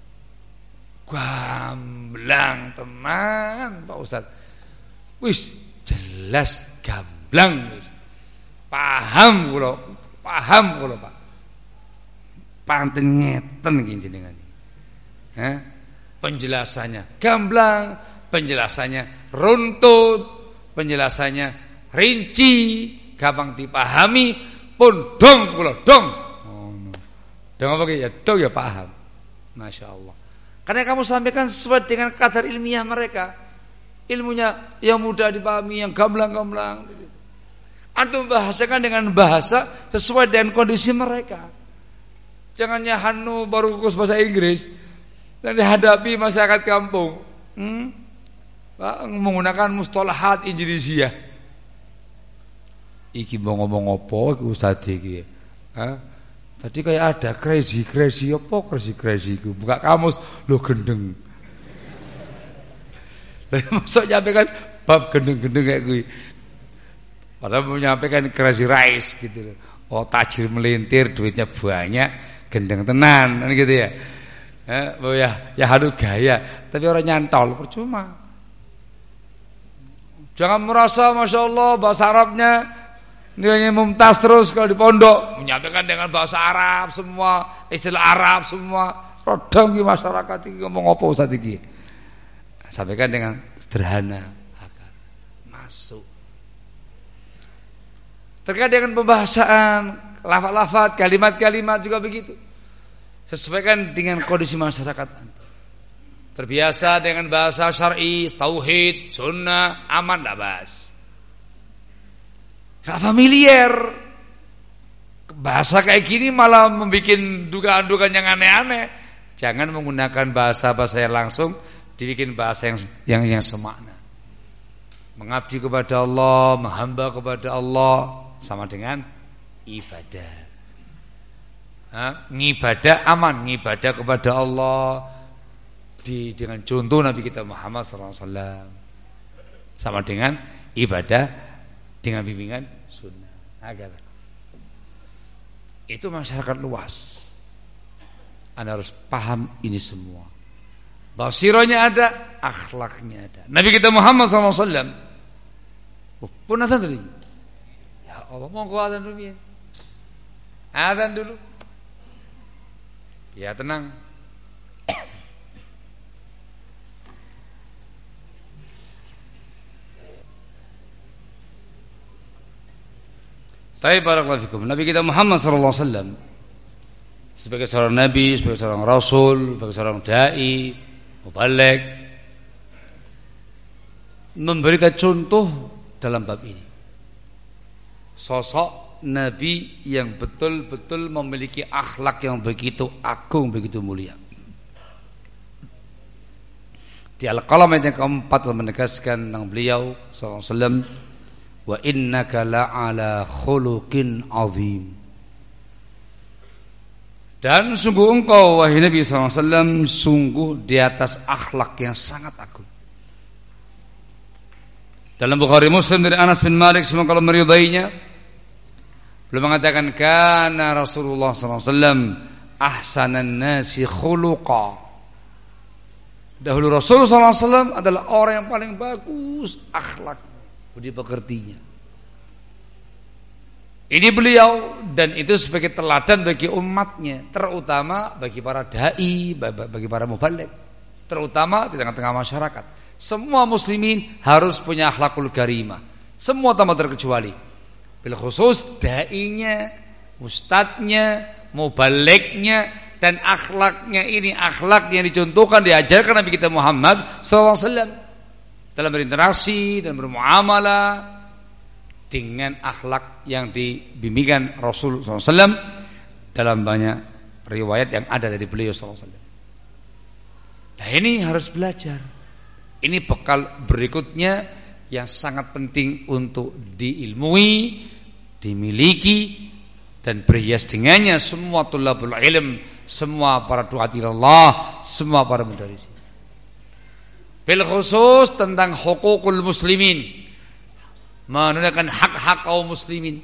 Gamblang tenan Pak Ustaz. Wis jelas gamblang wis. Paham kula, paham kula Pak. Panten ngeten iki jenengan. Hah? Penjelasannya gamblang, penjelasannya runtut, penjelasannya rinci, gampang dipahami, pun dong kula dong. Oh, no. Dong apa ya? Dong ya paham. Masya Allah. Karena kamu sampaikan sesuai dengan kadar ilmiah mereka. Ilmunya yang mudah dipahami, yang gamblang-gamblang. Antum bahasakan dengan bahasa sesuai dengan kondisi mereka. Jangan nyahanu baru khusus bahasa Inggris dan dihadapi masyarakat kampung. Hmm? Menggunakan mustalahat Indonesia. Iki mau ngomong apa iki Ustaz iki? Hah? Tadi kayak ada crazy crazy apa crazy crazy iku. Buka kamus lho gendeng. Lah mosok nyampaikan bab gendeng-gendeng kayak kuwi. Padahal mau nyampaikan crazy rice gitu. Oh tajir melintir duitnya banyak. Gendeng tenan kan gitu ya. Eh, oh ya, ya haru gaya, tapi orang nyantol percuma. Jangan merasa Masya Allah bahasa Arabnya nilainya mumtaz terus kalau di pondok menyampaikan dengan bahasa Arab semua, istilah Arab semua. Rodong di masyarakat ini ngomong apa Ustaz iki. Sampaikan dengan sederhana agar masuk. Terkait dengan pembahasan lafaz-lafaz, kalimat-kalimat juga begitu. Sesuaikan dengan kondisi masyarakat. Terbiasa dengan bahasa syar'i, tauhid, sunnah, aman, tidak bahas. Gak familiar. Bahasa kayak gini malah membuat dugaan-dugaan yang aneh-aneh. Jangan menggunakan bahasa-bahasa yang langsung, dibikin bahasa yang yang, yang semakna. Mengabdi kepada Allah, menghamba kepada Allah sama dengan ibadah. Ha? Ngibadah aman, ngibadah kepada Allah di dengan contoh Nabi kita Muhammad sallallahu alaihi wasallam sama dengan ibadah dengan bimbingan sunnah. Agar itu masyarakat luas. Anda harus paham ini semua. Basirahnya ada, akhlaknya ada. Nabi kita Muhammad sallallahu alaihi wasallam oh, pun azan dulu. Ya Allah, monggo azan dulu ya. Azan dulu. Ya tenang. Tapi barakallahu fikum. Nabi kita Muhammad sallallahu alaihi wasallam sebagai seorang nabi, sebagai seorang rasul, sebagai seorang dai, mubaligh memberikan contoh dalam bab ini. Sosok Nabi yang betul-betul memiliki akhlak yang begitu agung, begitu mulia. Di Al-Qalam ayat yang keempat telah menegaskan tentang beliau sallallahu alaihi wasallam, wa innaka la'ala khuluqin azim. Dan sungguh engkau wahai Nabi sallallahu alaihi wasallam sungguh di atas akhlak yang sangat agung. Dalam Bukhari Muslim dari Anas bin Malik semoga Allah meridainya, beliau mengatakan kana Rasulullah sallallahu alaihi wasallam ahsanan nasi khuluqa. Dahulu Rasulullah sallallahu alaihi wasallam adalah orang yang paling bagus akhlak, budi pekertinya. Ini beliau, dan itu sebagai teladan bagi umatnya, terutama bagi para dai, bagi para mubaligh, terutama di tengah-tengah masyarakat. Semua muslimin harus punya akhlakul karimah, semua tanpa terkecuali. Bil khusus dai-nya, ustadznya, mubalighnya, dan akhlaknya ini akhlak yang dicontohkan, diajarkan Nabi kita Muhammad sallallahu alaihi wasallam dalam berinteraksi dan bermuamalah, dengan akhlak yang dibimbingkan Rasul sallallahu alaihi wasallam dalam banyak riwayat yang ada dari beliau sallallahu alaihi wasallam. Nah, ini harus belajar. Ini bekal berikutnya yang sangat penting untuk diilmui, dimiliki, dan berhias dengannya semua tulabul ilm, semua para duat ilallah, semua para mudarrisin. Bil khusus tentang hukukul muslimin, menunaikan hak-hak kaum muslimin.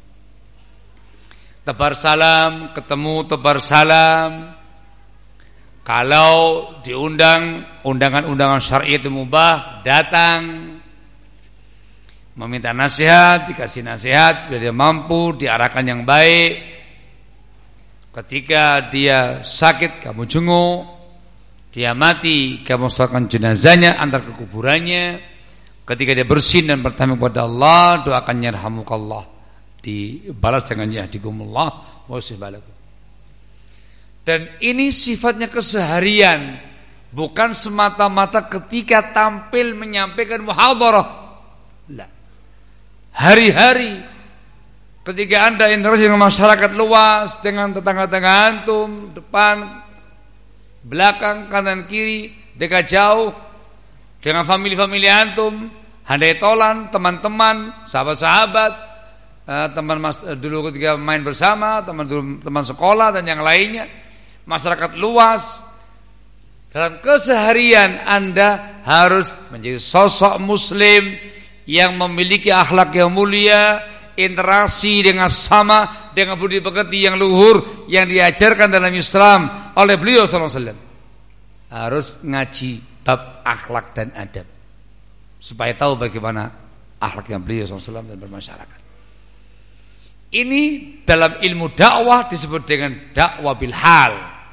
Tebar salam, ketemu tebar salam. Kalau diundang undangan-undangan syar'i itu mubah, datang. Meminta nasihat, dikasih nasihat, biar dia mampu, diarahkan yang baik. Ketika dia sakit, kamu jenguk. Dia mati, kamu solatkan jenazahnya, antar ke kuburannya. Ketika dia bersin dan bertanya kepada Allah, doakan yarhamukallah, dibalas dengan yahdikumullah wa yuslih balakum. Dan ini sifatnya keseharian, bukan semata-mata ketika tampil menyampaikan muhadharah. La. Hari-hari ketika Anda interaksi dengan masyarakat luas, dengan tetangga-tetangga antum, depan, belakang, kanan kiri, dekat jauh, dengan famili-famili antum, handai tolan, teman-teman, sahabat-sahabat, uh, teman mas, uh, dulu ketika main bersama, teman dulu, teman sekolah dan yang lainnya, masyarakat luas. Dalam keseharian Anda harus menjadi sosok muslim yang memiliki akhlak yang mulia, interaksi dengan sama, dengan budi pekerti yang luhur yang diajarkan dalam Islam oleh beliau sallallahu alaihi wasallam. Harus ngaji bab akhlak dan adab supaya tahu bagaimana akhlaknya beliau sallallahu alaihi wasallam dan bermasyarakat. Ini dalam ilmu dakwah disebut dengan dakwah bil hal.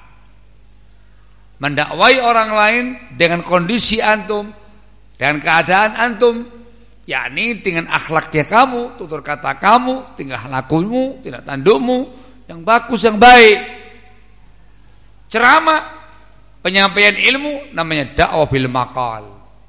Mendakwai orang lain dengan kondisi antum, dengan keadaan antum, yakni dengan akhlaknya kamu, tutur kata kamu, tingkah lakumu, tindak tandukmu yang bagus, yang baik. Ceramah, penyampaian ilmu namanya dakwah bil maqal,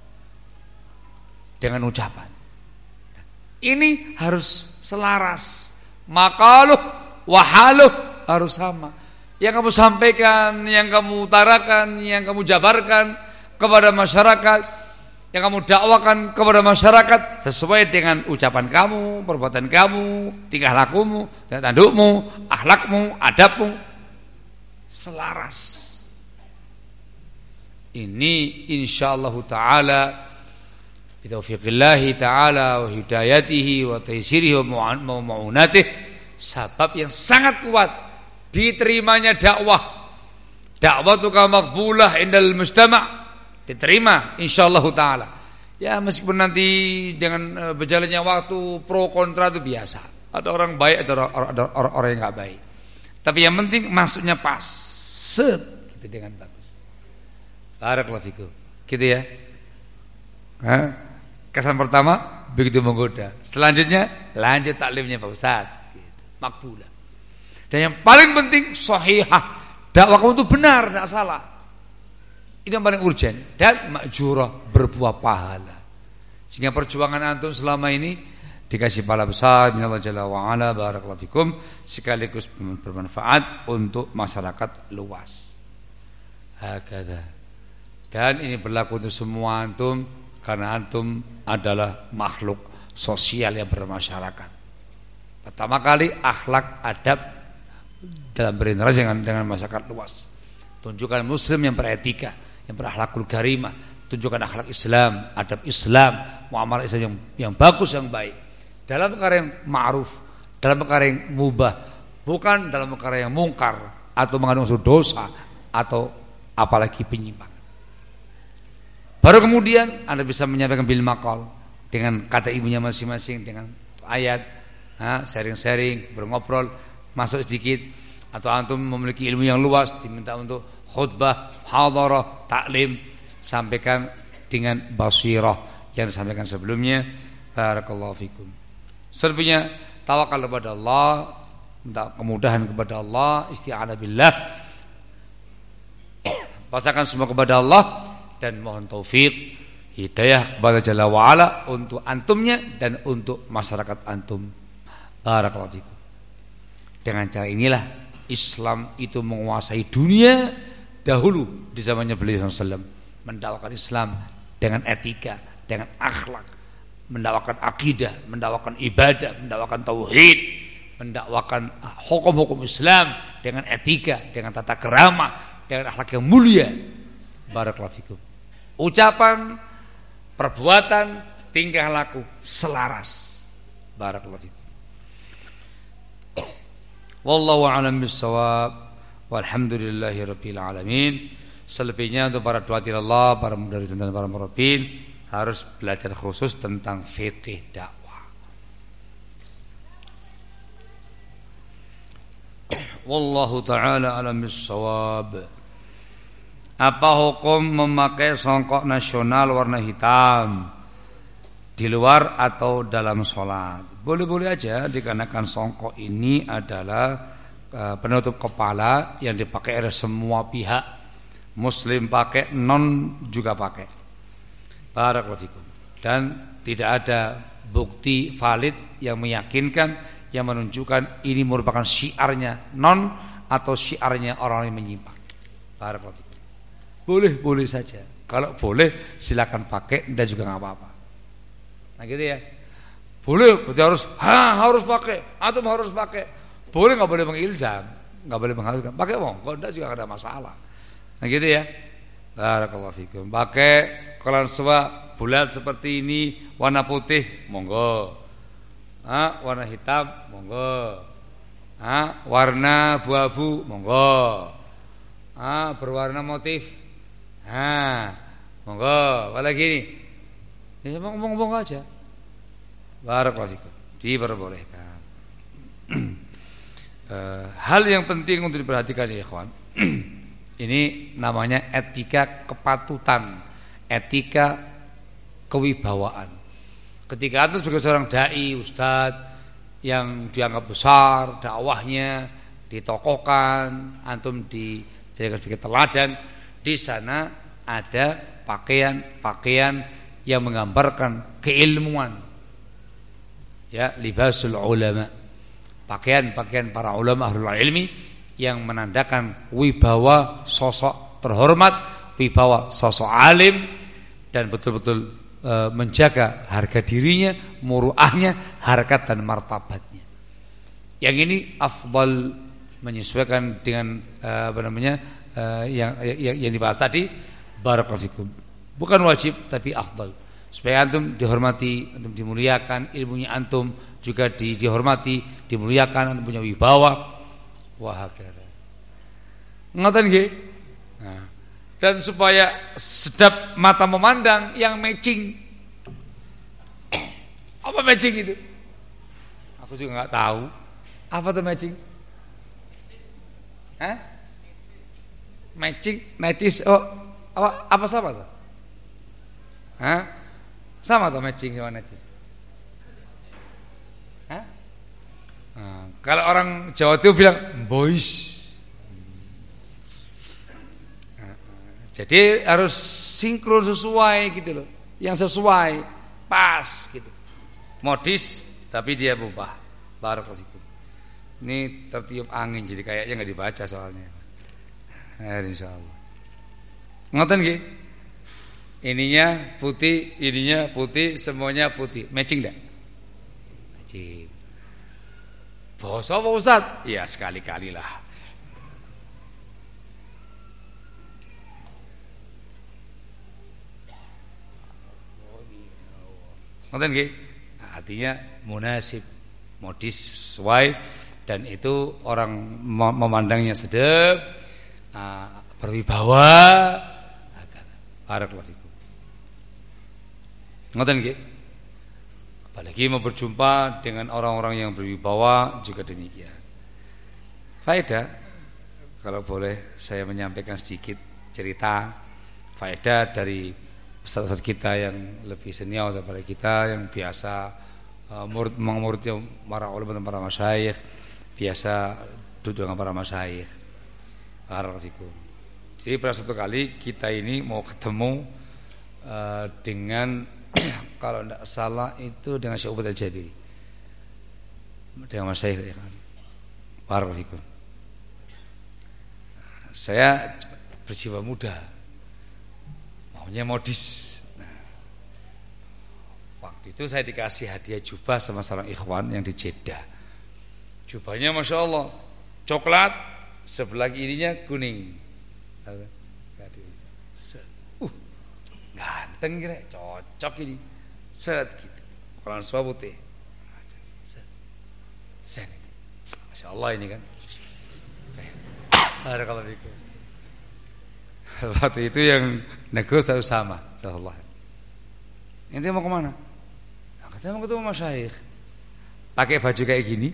dengan ucapan. Ini harus selaras, maqaluh wahaluh harus sama. Yang kamu sampaikan, yang kamu utarakan, yang kamu jabarkan kepada masyarakat, yang kamu dakwakan kepada masyarakat sesuai dengan ucapan kamu, perbuatan kamu, tingkah lakumu, tandukmu, akhlakmu, adabmu, selaras. Ini insyaallah taala bitaufiqillahi taala wa hidayatihi wa taysirihi wa ma'unatihi, sebab yang sangat kuat diterimanya dakwah. Dakwah itu maqbulah indal mujtama', diterima insyaallah taala. Ya meskipun nanti dengan berjalannya waktu pro kontra itu biasa. Ada orang baik, ada orang, ada orang, orang yang enggak baik. Tapi yang penting masuknya pas, set gitu dengan bagus. Barakallahu fikum. Gitu ya. Hah? Kesan pertama begitu menggoda. Selanjutnya lanjut taklimnya Pak Ustaz. Gitu. Makbulah. Dan yang paling penting sahihah. Dakwah kamu itu benar, tidak salah. Itu yang paling urgent. Dan ma'jurah, berbuah pahala. Sehingga perjuangan antum selama ini dikasih pahala besar minallah jalla wa ala, barakallahu fikum, sekaligus bermanfaat untuk masyarakat luas. Hakadha. Dan ini berlaku untuk semua antum, karena antum adalah makhluk sosial yang bermasyarakat. Pertama kali akhlak adab dalam berinteraksi dengan, dengan masyarakat luas. Tunjukkan muslim yang beretika, yang berakhlakul karimah. Tunjukkan akhlak Islam, adab Islam, muamalah Islam yang, yang bagus, yang baik. Dalam perkara yang ma'ruf, dalam perkara yang mubah, bukan dalam perkara yang mungkar atau mengandung unsur dosa atau apalagi penyimpangan. Baru kemudian Anda bisa menyampaikan bil maqal dengan kata ibunya masing-masing, dengan ayat sharing-sharing, berngobrol, masuk sedikit, atau antum memiliki ilmu yang luas diminta untuk khutbah, hadarah, taklim, sampaikan dengan basirah yang disampaikan sebelumnya. Barakallahu fikum. Selebihnya tawakal kepada Allah, minta kemudahan kepada Allah, isti'anah billah, pasrahkan semua kepada Allah dan mohon taufik hidayah kepada Jalla wa'ala untuk antumnya dan untuk masyarakat antum. Barakallahu fikum. Dengan cara inilah Islam itu menguasai dunia dahulu di zamannya beliau sallallahu alaihi wasallam, mendakwakan Islam dengan etika, dengan akhlak, mendakwakan akidah, mendakwakan ibadah, mendakwakan tauhid, mendakwakan hukum-hukum Islam dengan etika, dengan tata kerama, dengan akhlak yang mulia. Barakallahu fikum. Ucapan, perbuatan, tingkah laku selaras. Barakallahu fikum. Wallahu a'lam bissawab. Walhamdulillahirabbil alamin. Selebihnya untuk para duat Allah, para mudarris dan para murabbin harus belajar khusus tentang fikih dakwah. Wallahu ta'ala a'lam bissawab. Apa hukum memakai songkok nasional warna hitam di luar atau dalam sholat? Boleh-boleh aja, dikarenakan songkok ini adalah uh, penutup kepala yang dipakai oleh semua pihak. Muslim pakai, non juga pakai. Barakallahu fikum. Dan tidak ada bukti valid yang meyakinkan, yang menunjukkan ini merupakan syiarnya non atau syiarnya orang yang menyimpang. Barakallahu fikum. Boleh, boleh saja. Kalau boleh silakan pakai dan juga nggak apa-apa. Nah gitu ya. Boleh, berarti harus, ha, harus pakai, atau harus pakai. Boleh, nggak boleh mengilzam, nggak boleh mengharuskan. Pakai wong, kalau enggak juga ada masalah. Nah gitu ya. Barakallahu fikum. Pakai kalanswa bulat seperti ini, warna putih, monggo. Ah, warna hitam, monggo. Ah, warna abu-abu, monggo. Ah, berwarna motif. Ah, monggo. Apa lagi nih? Ya ngomong-ngomong aja. Barakallahu fikum. Diperbolehkan. uh, hal yang penting untuk diperhatikan ya ikhwan. Ini namanya etika kepatutan, etika kewibawaan. Ketika antum sebagai seorang dai, ustadz yang dianggap besar, dakwahnya ditokohkan, antum dijadikan sebagai teladan, di sana ada pakaian-pakaian yang menggambarkan keilmuan. Ya, libasul ulama. Pakaian-pakaian para ulama ahlul ilmi yang menandakan wibawa sosok terhormat, wibawa sosok alim, dan betul-betul e, menjaga harga dirinya, muruahnya, harkat dan martabatnya. Yang ini afdal, menyesuaikan dengan e, apa namanya e, yang, yang yang dibahas tadi. Barakallahu fikum. Bukan wajib tapi afdal. Supaya antum dihormati, antum dimuliakan, ilmunya antum juga di, dihormati, dimuliakan, antum punya wibawa. Wah, hakara. Ngoten nggih? Nah, dan supaya sedap mata memandang yang matching. Apa matching itu? Aku juga enggak tahu. Apa itu matching? Hah? Matching, necis. Oh, apa apa sama tuh? Hah? Sama tuh matching sama necis. Hah? Nah, kalau orang Jawa Timur bilang boys. Nah, jadi harus sinkron sesuai gitu loh. Yang sesuai, pas gitu. Modis tapi dia berubah. Barakallahu fikum. Ini tertiup angin jadi kayaknya enggak dibaca soalnya. Nah, insyaallah. Ngoten nggih? Ininya putih, ininya putih, semuanya putih. Matching enggak? Matching. Basa apa Ustaz? Ya sekali-kali lah. Ngoten nggih? Artinya munasib, modis, sesuai, dan itu orang memandangnya sedap, berwibawa. Barakallahu fikum. Ngoten nggih? Apalagi mau berjumpa dengan orang-orang yang berwibawa juga demikian. Faedah, kalau boleh saya menyampaikan sedikit cerita faedah dari ustaz-ustaz kita yang lebih senior daripada kita, yang biasa uh, murid muridnya para ulama dan para masyayikh, biasa duduk dengan para masyayikh. Barakallahu. Jadi pada suatu kali kita ini mau ketemu uh, dengan kalau tidak salah itu dengan Syekh Ubaid Al-Jabiri, dengan masyayikh ya kan. Barakallahu. Saya berjiwa muda, maunya modis. Nah, waktu itu saya dikasih hadiah jubah sama seorang ikhwan yang di Jeddah. Jubahnya masya Allah coklat, sebelah kirinya kuning. Uh, ganteng kira, cocok ini. Set gitu. Kalau semua putih. Set. Set. Masya Allah ini kan. Barakallahu fikum. Waktu itu yang negur selalu sama, insyaallah. Ente mau kemana? Nah, katanya mau ketemu masyayikh. Pakai baju kayak gini.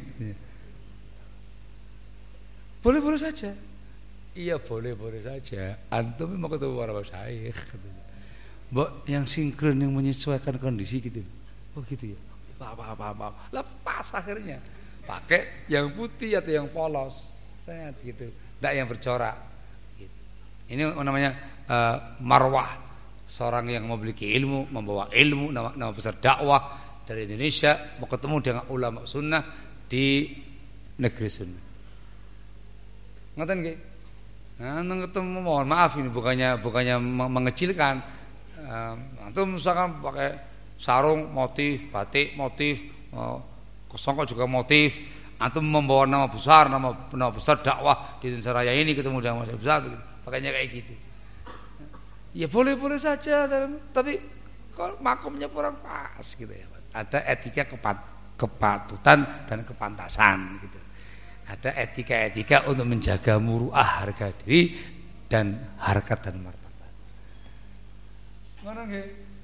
Boleh-boleh saja. Iya boleh-boleh saja. Antum mau ketemu para masyayikh. Mbok yang sinkron, yang menyesuaikan kondisi gitu. Oh gitu ya. Apa-apa-apa. Lepas akhirnya. Pakai yang putih atau yang polos. Saya gitu. Tidak yang bercorak gitu. Ini namanya uh, marwah, seorang yang memiliki ilmu, membawa ilmu, nama, nama besar dakwah dari Indonesia, mau ketemu dengan ulama sunnah di negeri sunnah. Ngoten nggih? Nah, ketemu, mohon maaf ini bukannya bukannya mengecilkan. Uh, antum misalkan pakai sarung motif, batik motif, uh, kosongkol juga motif. Antum membawa nama besar, nama, nama besar dakwah di Indonesia Raya ini, ketemu dengan masyarakat besar, begitu. Pakainya kayak gitu. Ya boleh-boleh saja, tapi kalau makomnya kurang pas gitu ya. Ada etika kepat, kepatutan dan kepantasan gitu. Ada etika-etika untuk menjaga muruah harga diri dan harkat dan martabat. Mana nggih?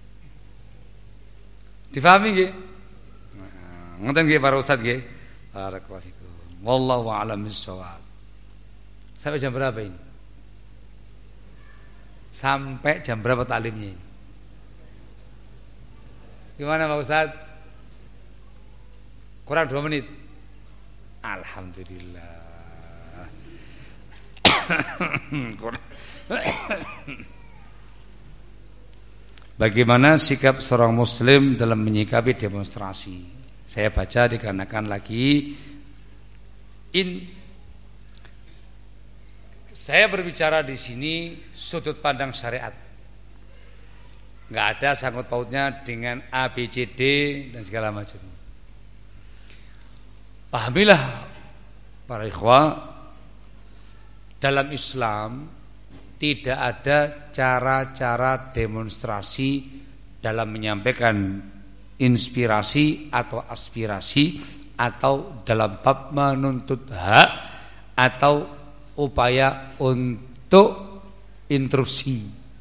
Difahami nggih? Nah, ngoten nggih para ustaz nggih? Barakallahu fikum. Wallahu a'lam bissawab. Sampai jam berapa ini? Sampai jam berapa taklimnya ini? Gimana Pak Ustaz? Kurang dua menit. Alhamdulillah. Bagaimana sikap seorang muslim dalam menyikapi demonstrasi? Saya baca dikarenakan lagi in saya berbicara di sini sudut pandang syariat. Enggak ada sangkut pautnya dengan A B C D dan segala macam. Pahamilah para ikhwah, dalam Islam tidak ada cara-cara demonstrasi dalam menyampaikan inspirasi atau aspirasi atau dalam bab menuntut hak atau upaya untuk interupsi.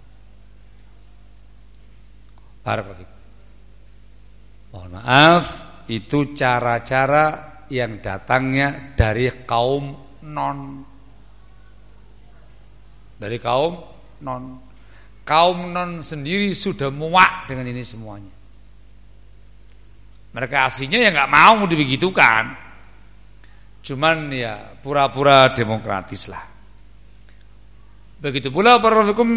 Barakallahu. Mohon maaf, itu cara-cara yang datangnya dari kaum non, dari kaum non. Kaum non sendiri sudah muak dengan ini semuanya. Mereka aslinya ya nggak mau dibegitukan, cuman ya pura-pura demokratis lah. Begitu pula para hukum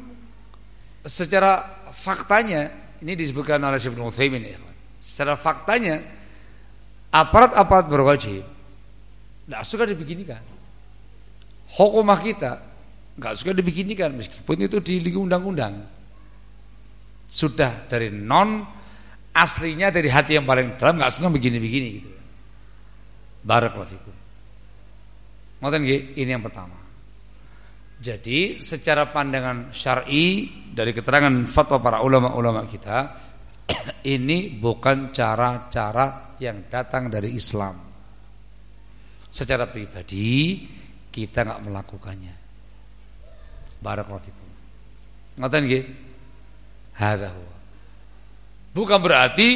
secara faktanya, ini disebutkan oleh Syekh Ibnu Utsaimin ya. Secara faktanya aparat-aparat berwajib nggak suka dibeginikan. Hukumah kita nggak suka dibeginikan meskipun itu di undang-undang. Sudah dari non aslinya dari hati yang paling dalam nggak senang begini-begini gitu. Barakallahu fikum. Ngoten nggih, ini yang pertama. Jadi secara pandangan syar'i dari keterangan fatwa para ulama-ulama kita, ini bukan cara-cara yang datang dari Islam. Secara pribadi kita nggak melakukannya. Barakallahu fikum. Ngoten nggih? Hadza huwa. Bukan berarti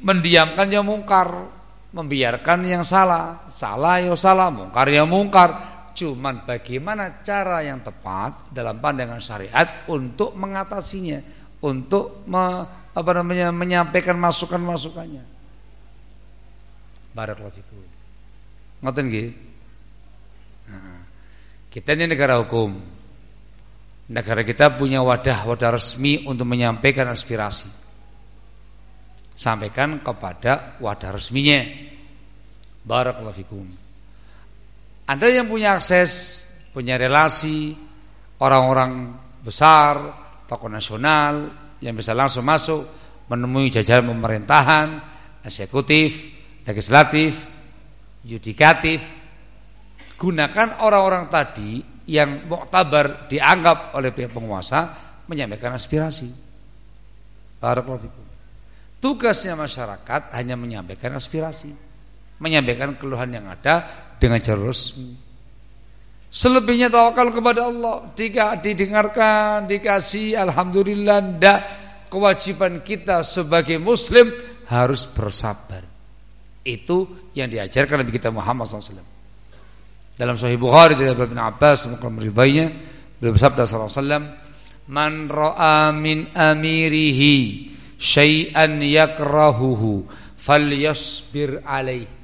mendiamkan yang mungkar, membiarkan yang salah, salah ya salah, mungkar ya mungkar. Cuman bagaimana cara yang tepat dalam pandangan syariat untuk mengatasinya, untuk me, apa namanya menyampaikan masukan-masukannya. Barakallahu fikum. Ngoten nggih. Nah, kita ini negara hukum. Negara kita punya wadah-wadah resmi untuk menyampaikan aspirasi. Sampaikan kepada wadah resminya. Barakallahu fikum. Anda yang punya akses, punya relasi, orang-orang besar, tokoh nasional yang bisa langsung masuk menemui jajaran pemerintahan, eksekutif, legislatif, yudikatif. Gunakan orang-orang tadi yang muktabar dianggap oleh pihak penguasa menyampaikan aspirasi. Barakallahu fikum. Tugasnya masyarakat hanya menyampaikan aspirasi, menyampaikan keluhan yang ada dengan jalur resmi. Selebihnya tawakal kepada Allah. Jika didengarkan, dikasih, alhamdulillah. Ndak. Kewajiban kita sebagai muslim harus bersabar. Itu yang diajarkan Nabi kita Muhammad shallallahu alaihi wasallam. Dalam Sahih Bukhari dari Ibnu Abbas, semoga meridainya, beliau bersabda sallallahu alaihi wasallam, "Man ra'a min amirihi syai'an yakrahuhu falyasbir alaihi."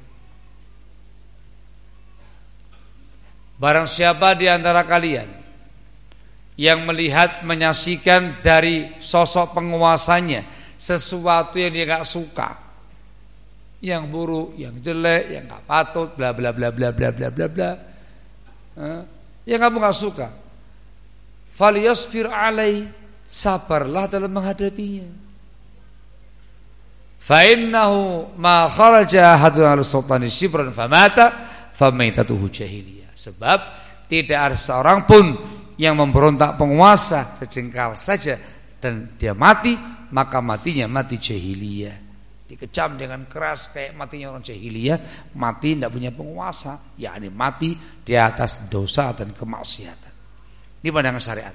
Barang siapa di antara kalian yang melihat, menyaksikan dari sosok penguasanya sesuatu yang dia gak suka, yang buruk, yang jelek, yang gak patut, bla bla bla bla bla bla bla bla, yang kamu gak suka, falyasbir alai, sabarlah dalam menghadapinya. Fa innahu ma kharaja ahadun ala sultani shibran famata famaitatuhu jahiliyah. Sebab tidak ada seorang pun yang memberontak penguasa sejengkal saja dan dia mati, maka matinya mati jahiliyah. Dikecam dengan keras kayak matinya orang jahiliyah, mati tidak punya penguasa, yakni mati di atas dosa dan kemaksiatan. Ini pandangan syariat.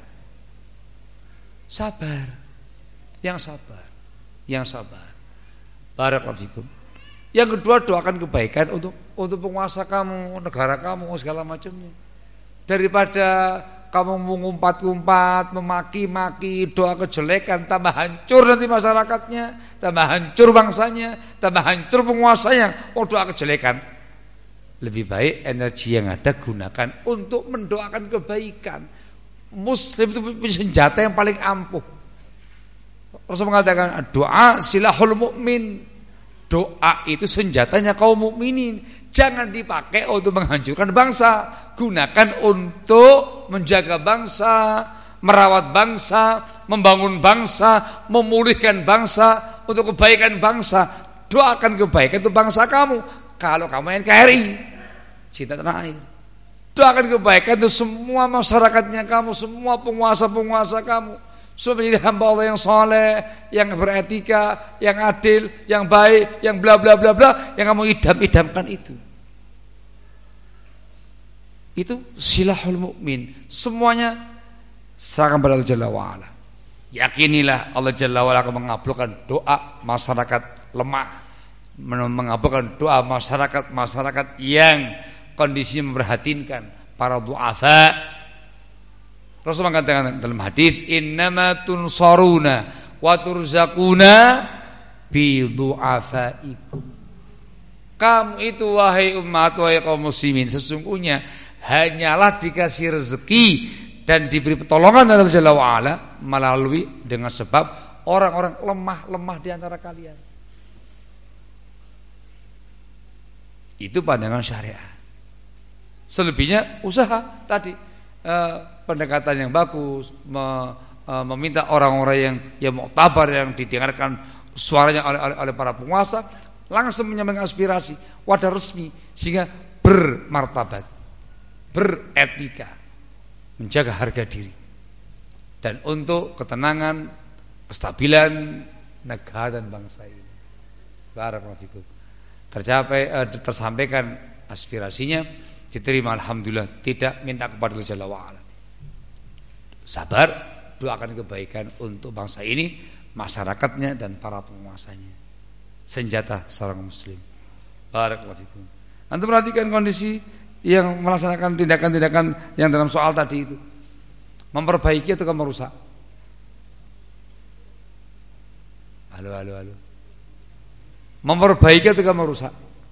Sabar, yang sabar, yang sabar. Barakallahu fikum. Yang kedua, doakan kebaikan untuk untuk penguasa kamu, negara kamu, segala macamnya. Daripada kamu mengumpat-umpat, memaki-maki, doa kejelekan, tambah hancur nanti masyarakatnya, tambah hancur bangsanya, tambah hancur penguasanya. Oh, doa kejelekan. Lebih baik energi yang ada gunakan untuk mendoakan kebaikan. Muslim itu punya senjata yang paling ampuh. Rasul mengatakan, doa silahul mukmin. Doa itu senjatanya kaum mukminin. Jangan dipakai untuk menghancurkan bangsa. Gunakan untuk menjaga bangsa, merawat bangsa, membangun bangsa, memulihkan bangsa, untuk kebaikan bangsa. Doakan kebaikan untuk bangsa kamu. Kalau kamu N K R I, cinta tanah air, doakan kebaikan untuk semua masyarakatnya kamu, semua penguasa-penguasa kamu, supaya menjadi hamba Allah yang soleh, yang beretika, yang adil, yang baik, yang bla bla bla bla, yang kamu idam-idamkan itu. Itu silahul mukmin. Semuanya serahkan pada Allah Jalla wa'ala. Yakinilah Allah Jalla wa'ala akan mengabulkan doa masyarakat lemah, mengabulkan doa masyarakat-masyarakat yang kondisi memprihatinkan, para du'afa. Rasul mengatakan dalam hadis, innama tunsaruna wa turzaquna bi du'afaikum. Kamu itu wahai umat, wahai kaum muslimin, sesungguhnya hanyalah dikasih rezeki dan diberi pertolongan dari Allah Jalla wa'ala melalui dengan sebab orang-orang lemah-lemah di antara kalian. Itu pandangan syariat. Selebihnya usaha tadi, eh, pendekatan yang bagus, me, uh, meminta orang-orang yang yang muktabar, yang didengarkan suaranya oleh, oleh, oleh para penguasa, langsung menyampaikan aspirasi, wadah resmi, sehingga bermartabat, beretika, menjaga harga diri, dan untuk ketenangan, kestabilan negara dan bangsa ini. Barakallahu fikum. Tercapai, uh, tersampaikan aspirasinya, diterima, alhamdulillah, tidak minta kepada Allah Jalla wa'ala. Sabar, doakan kebaikan untuk bangsa ini, masyarakatnya dan para penguasanya. senjata seorang muslim. Barakallahu fikum. Antum perhatikan kondisi yang melaksanakan tindakan-tindakan yang dalam soal tadi itu. Memperbaiki atau merusak? Halo, halo, halo. Memperbaiki atau merusak?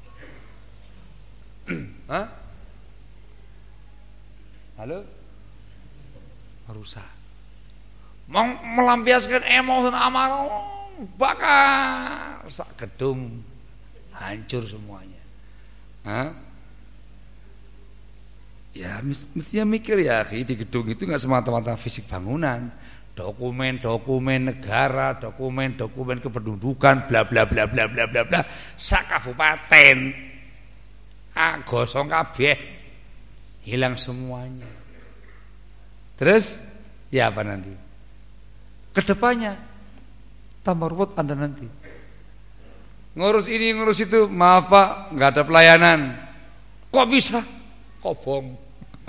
Hah? Halo? Merusak. Melampiaskan emosi dan amarah, bakar sak gedung, hancur semuanya. Hah? Ya mestinya mikir ya, di gedung itu nggak semata-mata fisik bangunan, dokumen-dokumen negara, dokumen-dokumen kependudukan, bla bla bla bla bla bla bla, sak kabupaten, ah gosong kabeh, hilang semuanya. Terus ya apa nanti? Kedepannya tambah ruwet Anda nanti. Ngurus ini ngurus itu, maaf Pak, nggak ada pelayanan. Kok bisa? Kobong.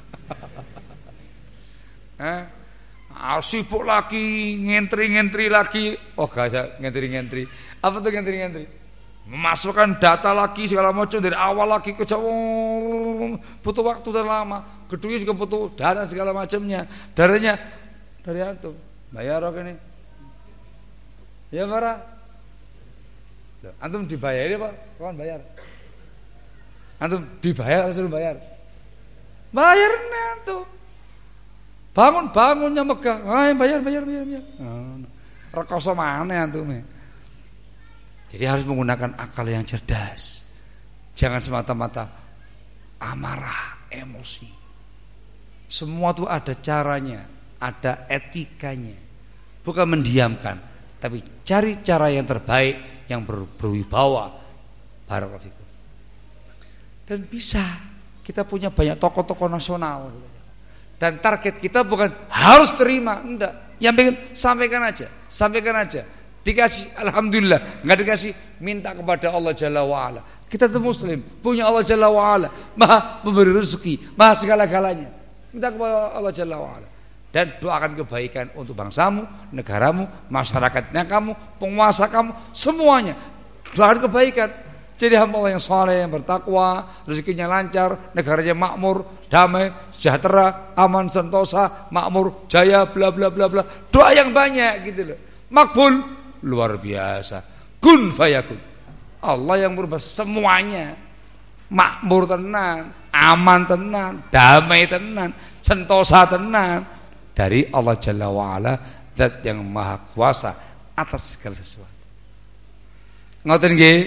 Eh, ah, sibuk lagi, ngentri-ngentri lagi. Oh gak ada ngentri-ngentri. Apa tuh ngentri-ngentri? Memasukkan data lagi segala macam dari awal lagi ke jauh, butuh waktu dan lama. Gedungnya juga butuh data segala macamnya. Darinya dari antum bayar oke nih. Ya marah. Antum dibayar ya Pak? Kawan bayar. Antum dibayar atau suruh bayar? Bayar nih antum. Bangun-bangunnya megah. Ah, bayar, bayar, bayar, bayar. Oh, rekoso mana antum? Jadi harus menggunakan akal yang cerdas. Jangan semata-mata amarah, emosi. Semua itu ada caranya, ada etikanya. Bukan mendiamkan, tapi cari cara yang terbaik, yang ber, berwibawa. Barakallahu fikum. Dan bisa kita punya banyak tokoh-tokoh nasional. Dan target kita bukan harus terima, enggak. Yang pengen sampaikan aja, sampaikan aja. Dikasih alhamdulillah, enggak dikasih minta kepada Allah Jalla wa Ala. Kita itu muslim, punya Allah Jalla wa Ala, Maha memberi rezeki, Maha segala-galanya. Minta kepada Allah Jalla wa Ala. Dan doakan kebaikan untuk bangsamu, negaramu, masyarakatnya kamu, penguasa kamu, semuanya. Doakan kebaikan. Jadi hamba Allah yang saleh, yang bertakwa, rezekinya lancar, negaranya makmur, damai, sejahtera, aman, sentosa, makmur, jaya, bla bla bla bla. Doa yang banyak gitu loh. Makbul, luar biasa. Kun fayakun. Allah yang berubah semuanya. Makmur tenan, aman tenan, damai tenan, sentosa tenan. Dari Allah Jalla wa'ala, Zat yang maha kuasa atas segala sesuatu. Ngoten nggih?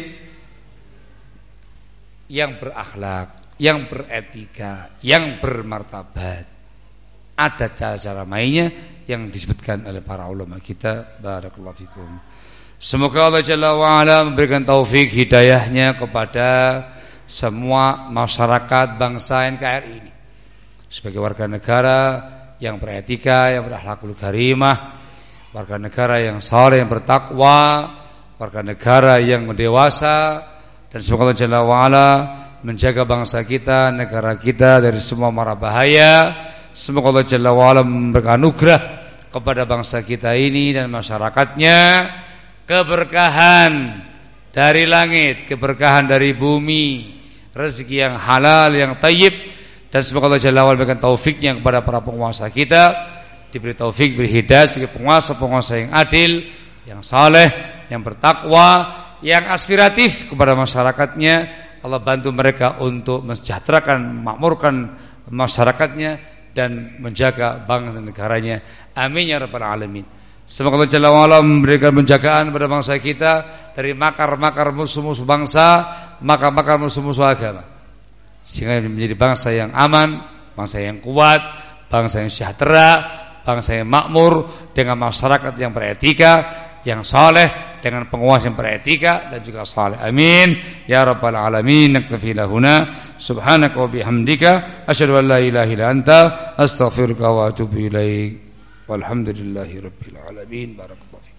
Yang berakhlak, yang beretika, yang bermartabat. Ada cara-cara mainnya yang disebutkan oleh para ulama kita. Barakallahu fikum. Semoga Allah Jalla wa'ala memberikan taufik hidayahnya kepada semua masyarakat bangsa N K R I ini. Sebagai warga negara yang beretika, yang berakhlakul karimah, warga negara yang saleh, yang bertakwa, warga negara yang dewasa. Dan semoga Allah Jalla wa'ala menjaga bangsa kita, negara kita dari semua mara bahaya. Semoga Allah Jalla wa'ala memberikan anugerah kepada bangsa kita ini dan masyarakatnya, keberkahan dari langit, keberkahan dari bumi, rezeki yang halal, yang tayyib. Dan semoga Allah Jalla wa'ala memberikan taufiknya kepada para penguasa kita, diberi taufik, diberi hidayah sebagai penguasa-penguasa yang adil, yang saleh, yang bertakwa, yang aspiratif kepada masyarakatnya. Allah bantu mereka untuk mensejahterakan, memakmurkan masyarakatnya dan menjaga bangsa dan negaranya. Amin ya rabbal alamin. Semoga Allah Jalla wa'ala memberikan penjagaan pada bangsa kita dari makar-makar musuh-musuh bangsa, makar-makar musuh-musuh agama, sehingga menjadi bangsa yang aman, bangsa yang kuat, bangsa yang sejahtera, bangsa yang makmur, dengan masyarakat yang beretika, yang saleh, dengan penguasa yang beretika dan juga saleh. Amin ya rabbal alamin. Nakfi lahuna subhanaka wa bihamdika asyhadu an la ilaha illa anta astaghfiruka wa atubu ilaik. Walhamdulillahi rabbil alamin. Barakallahu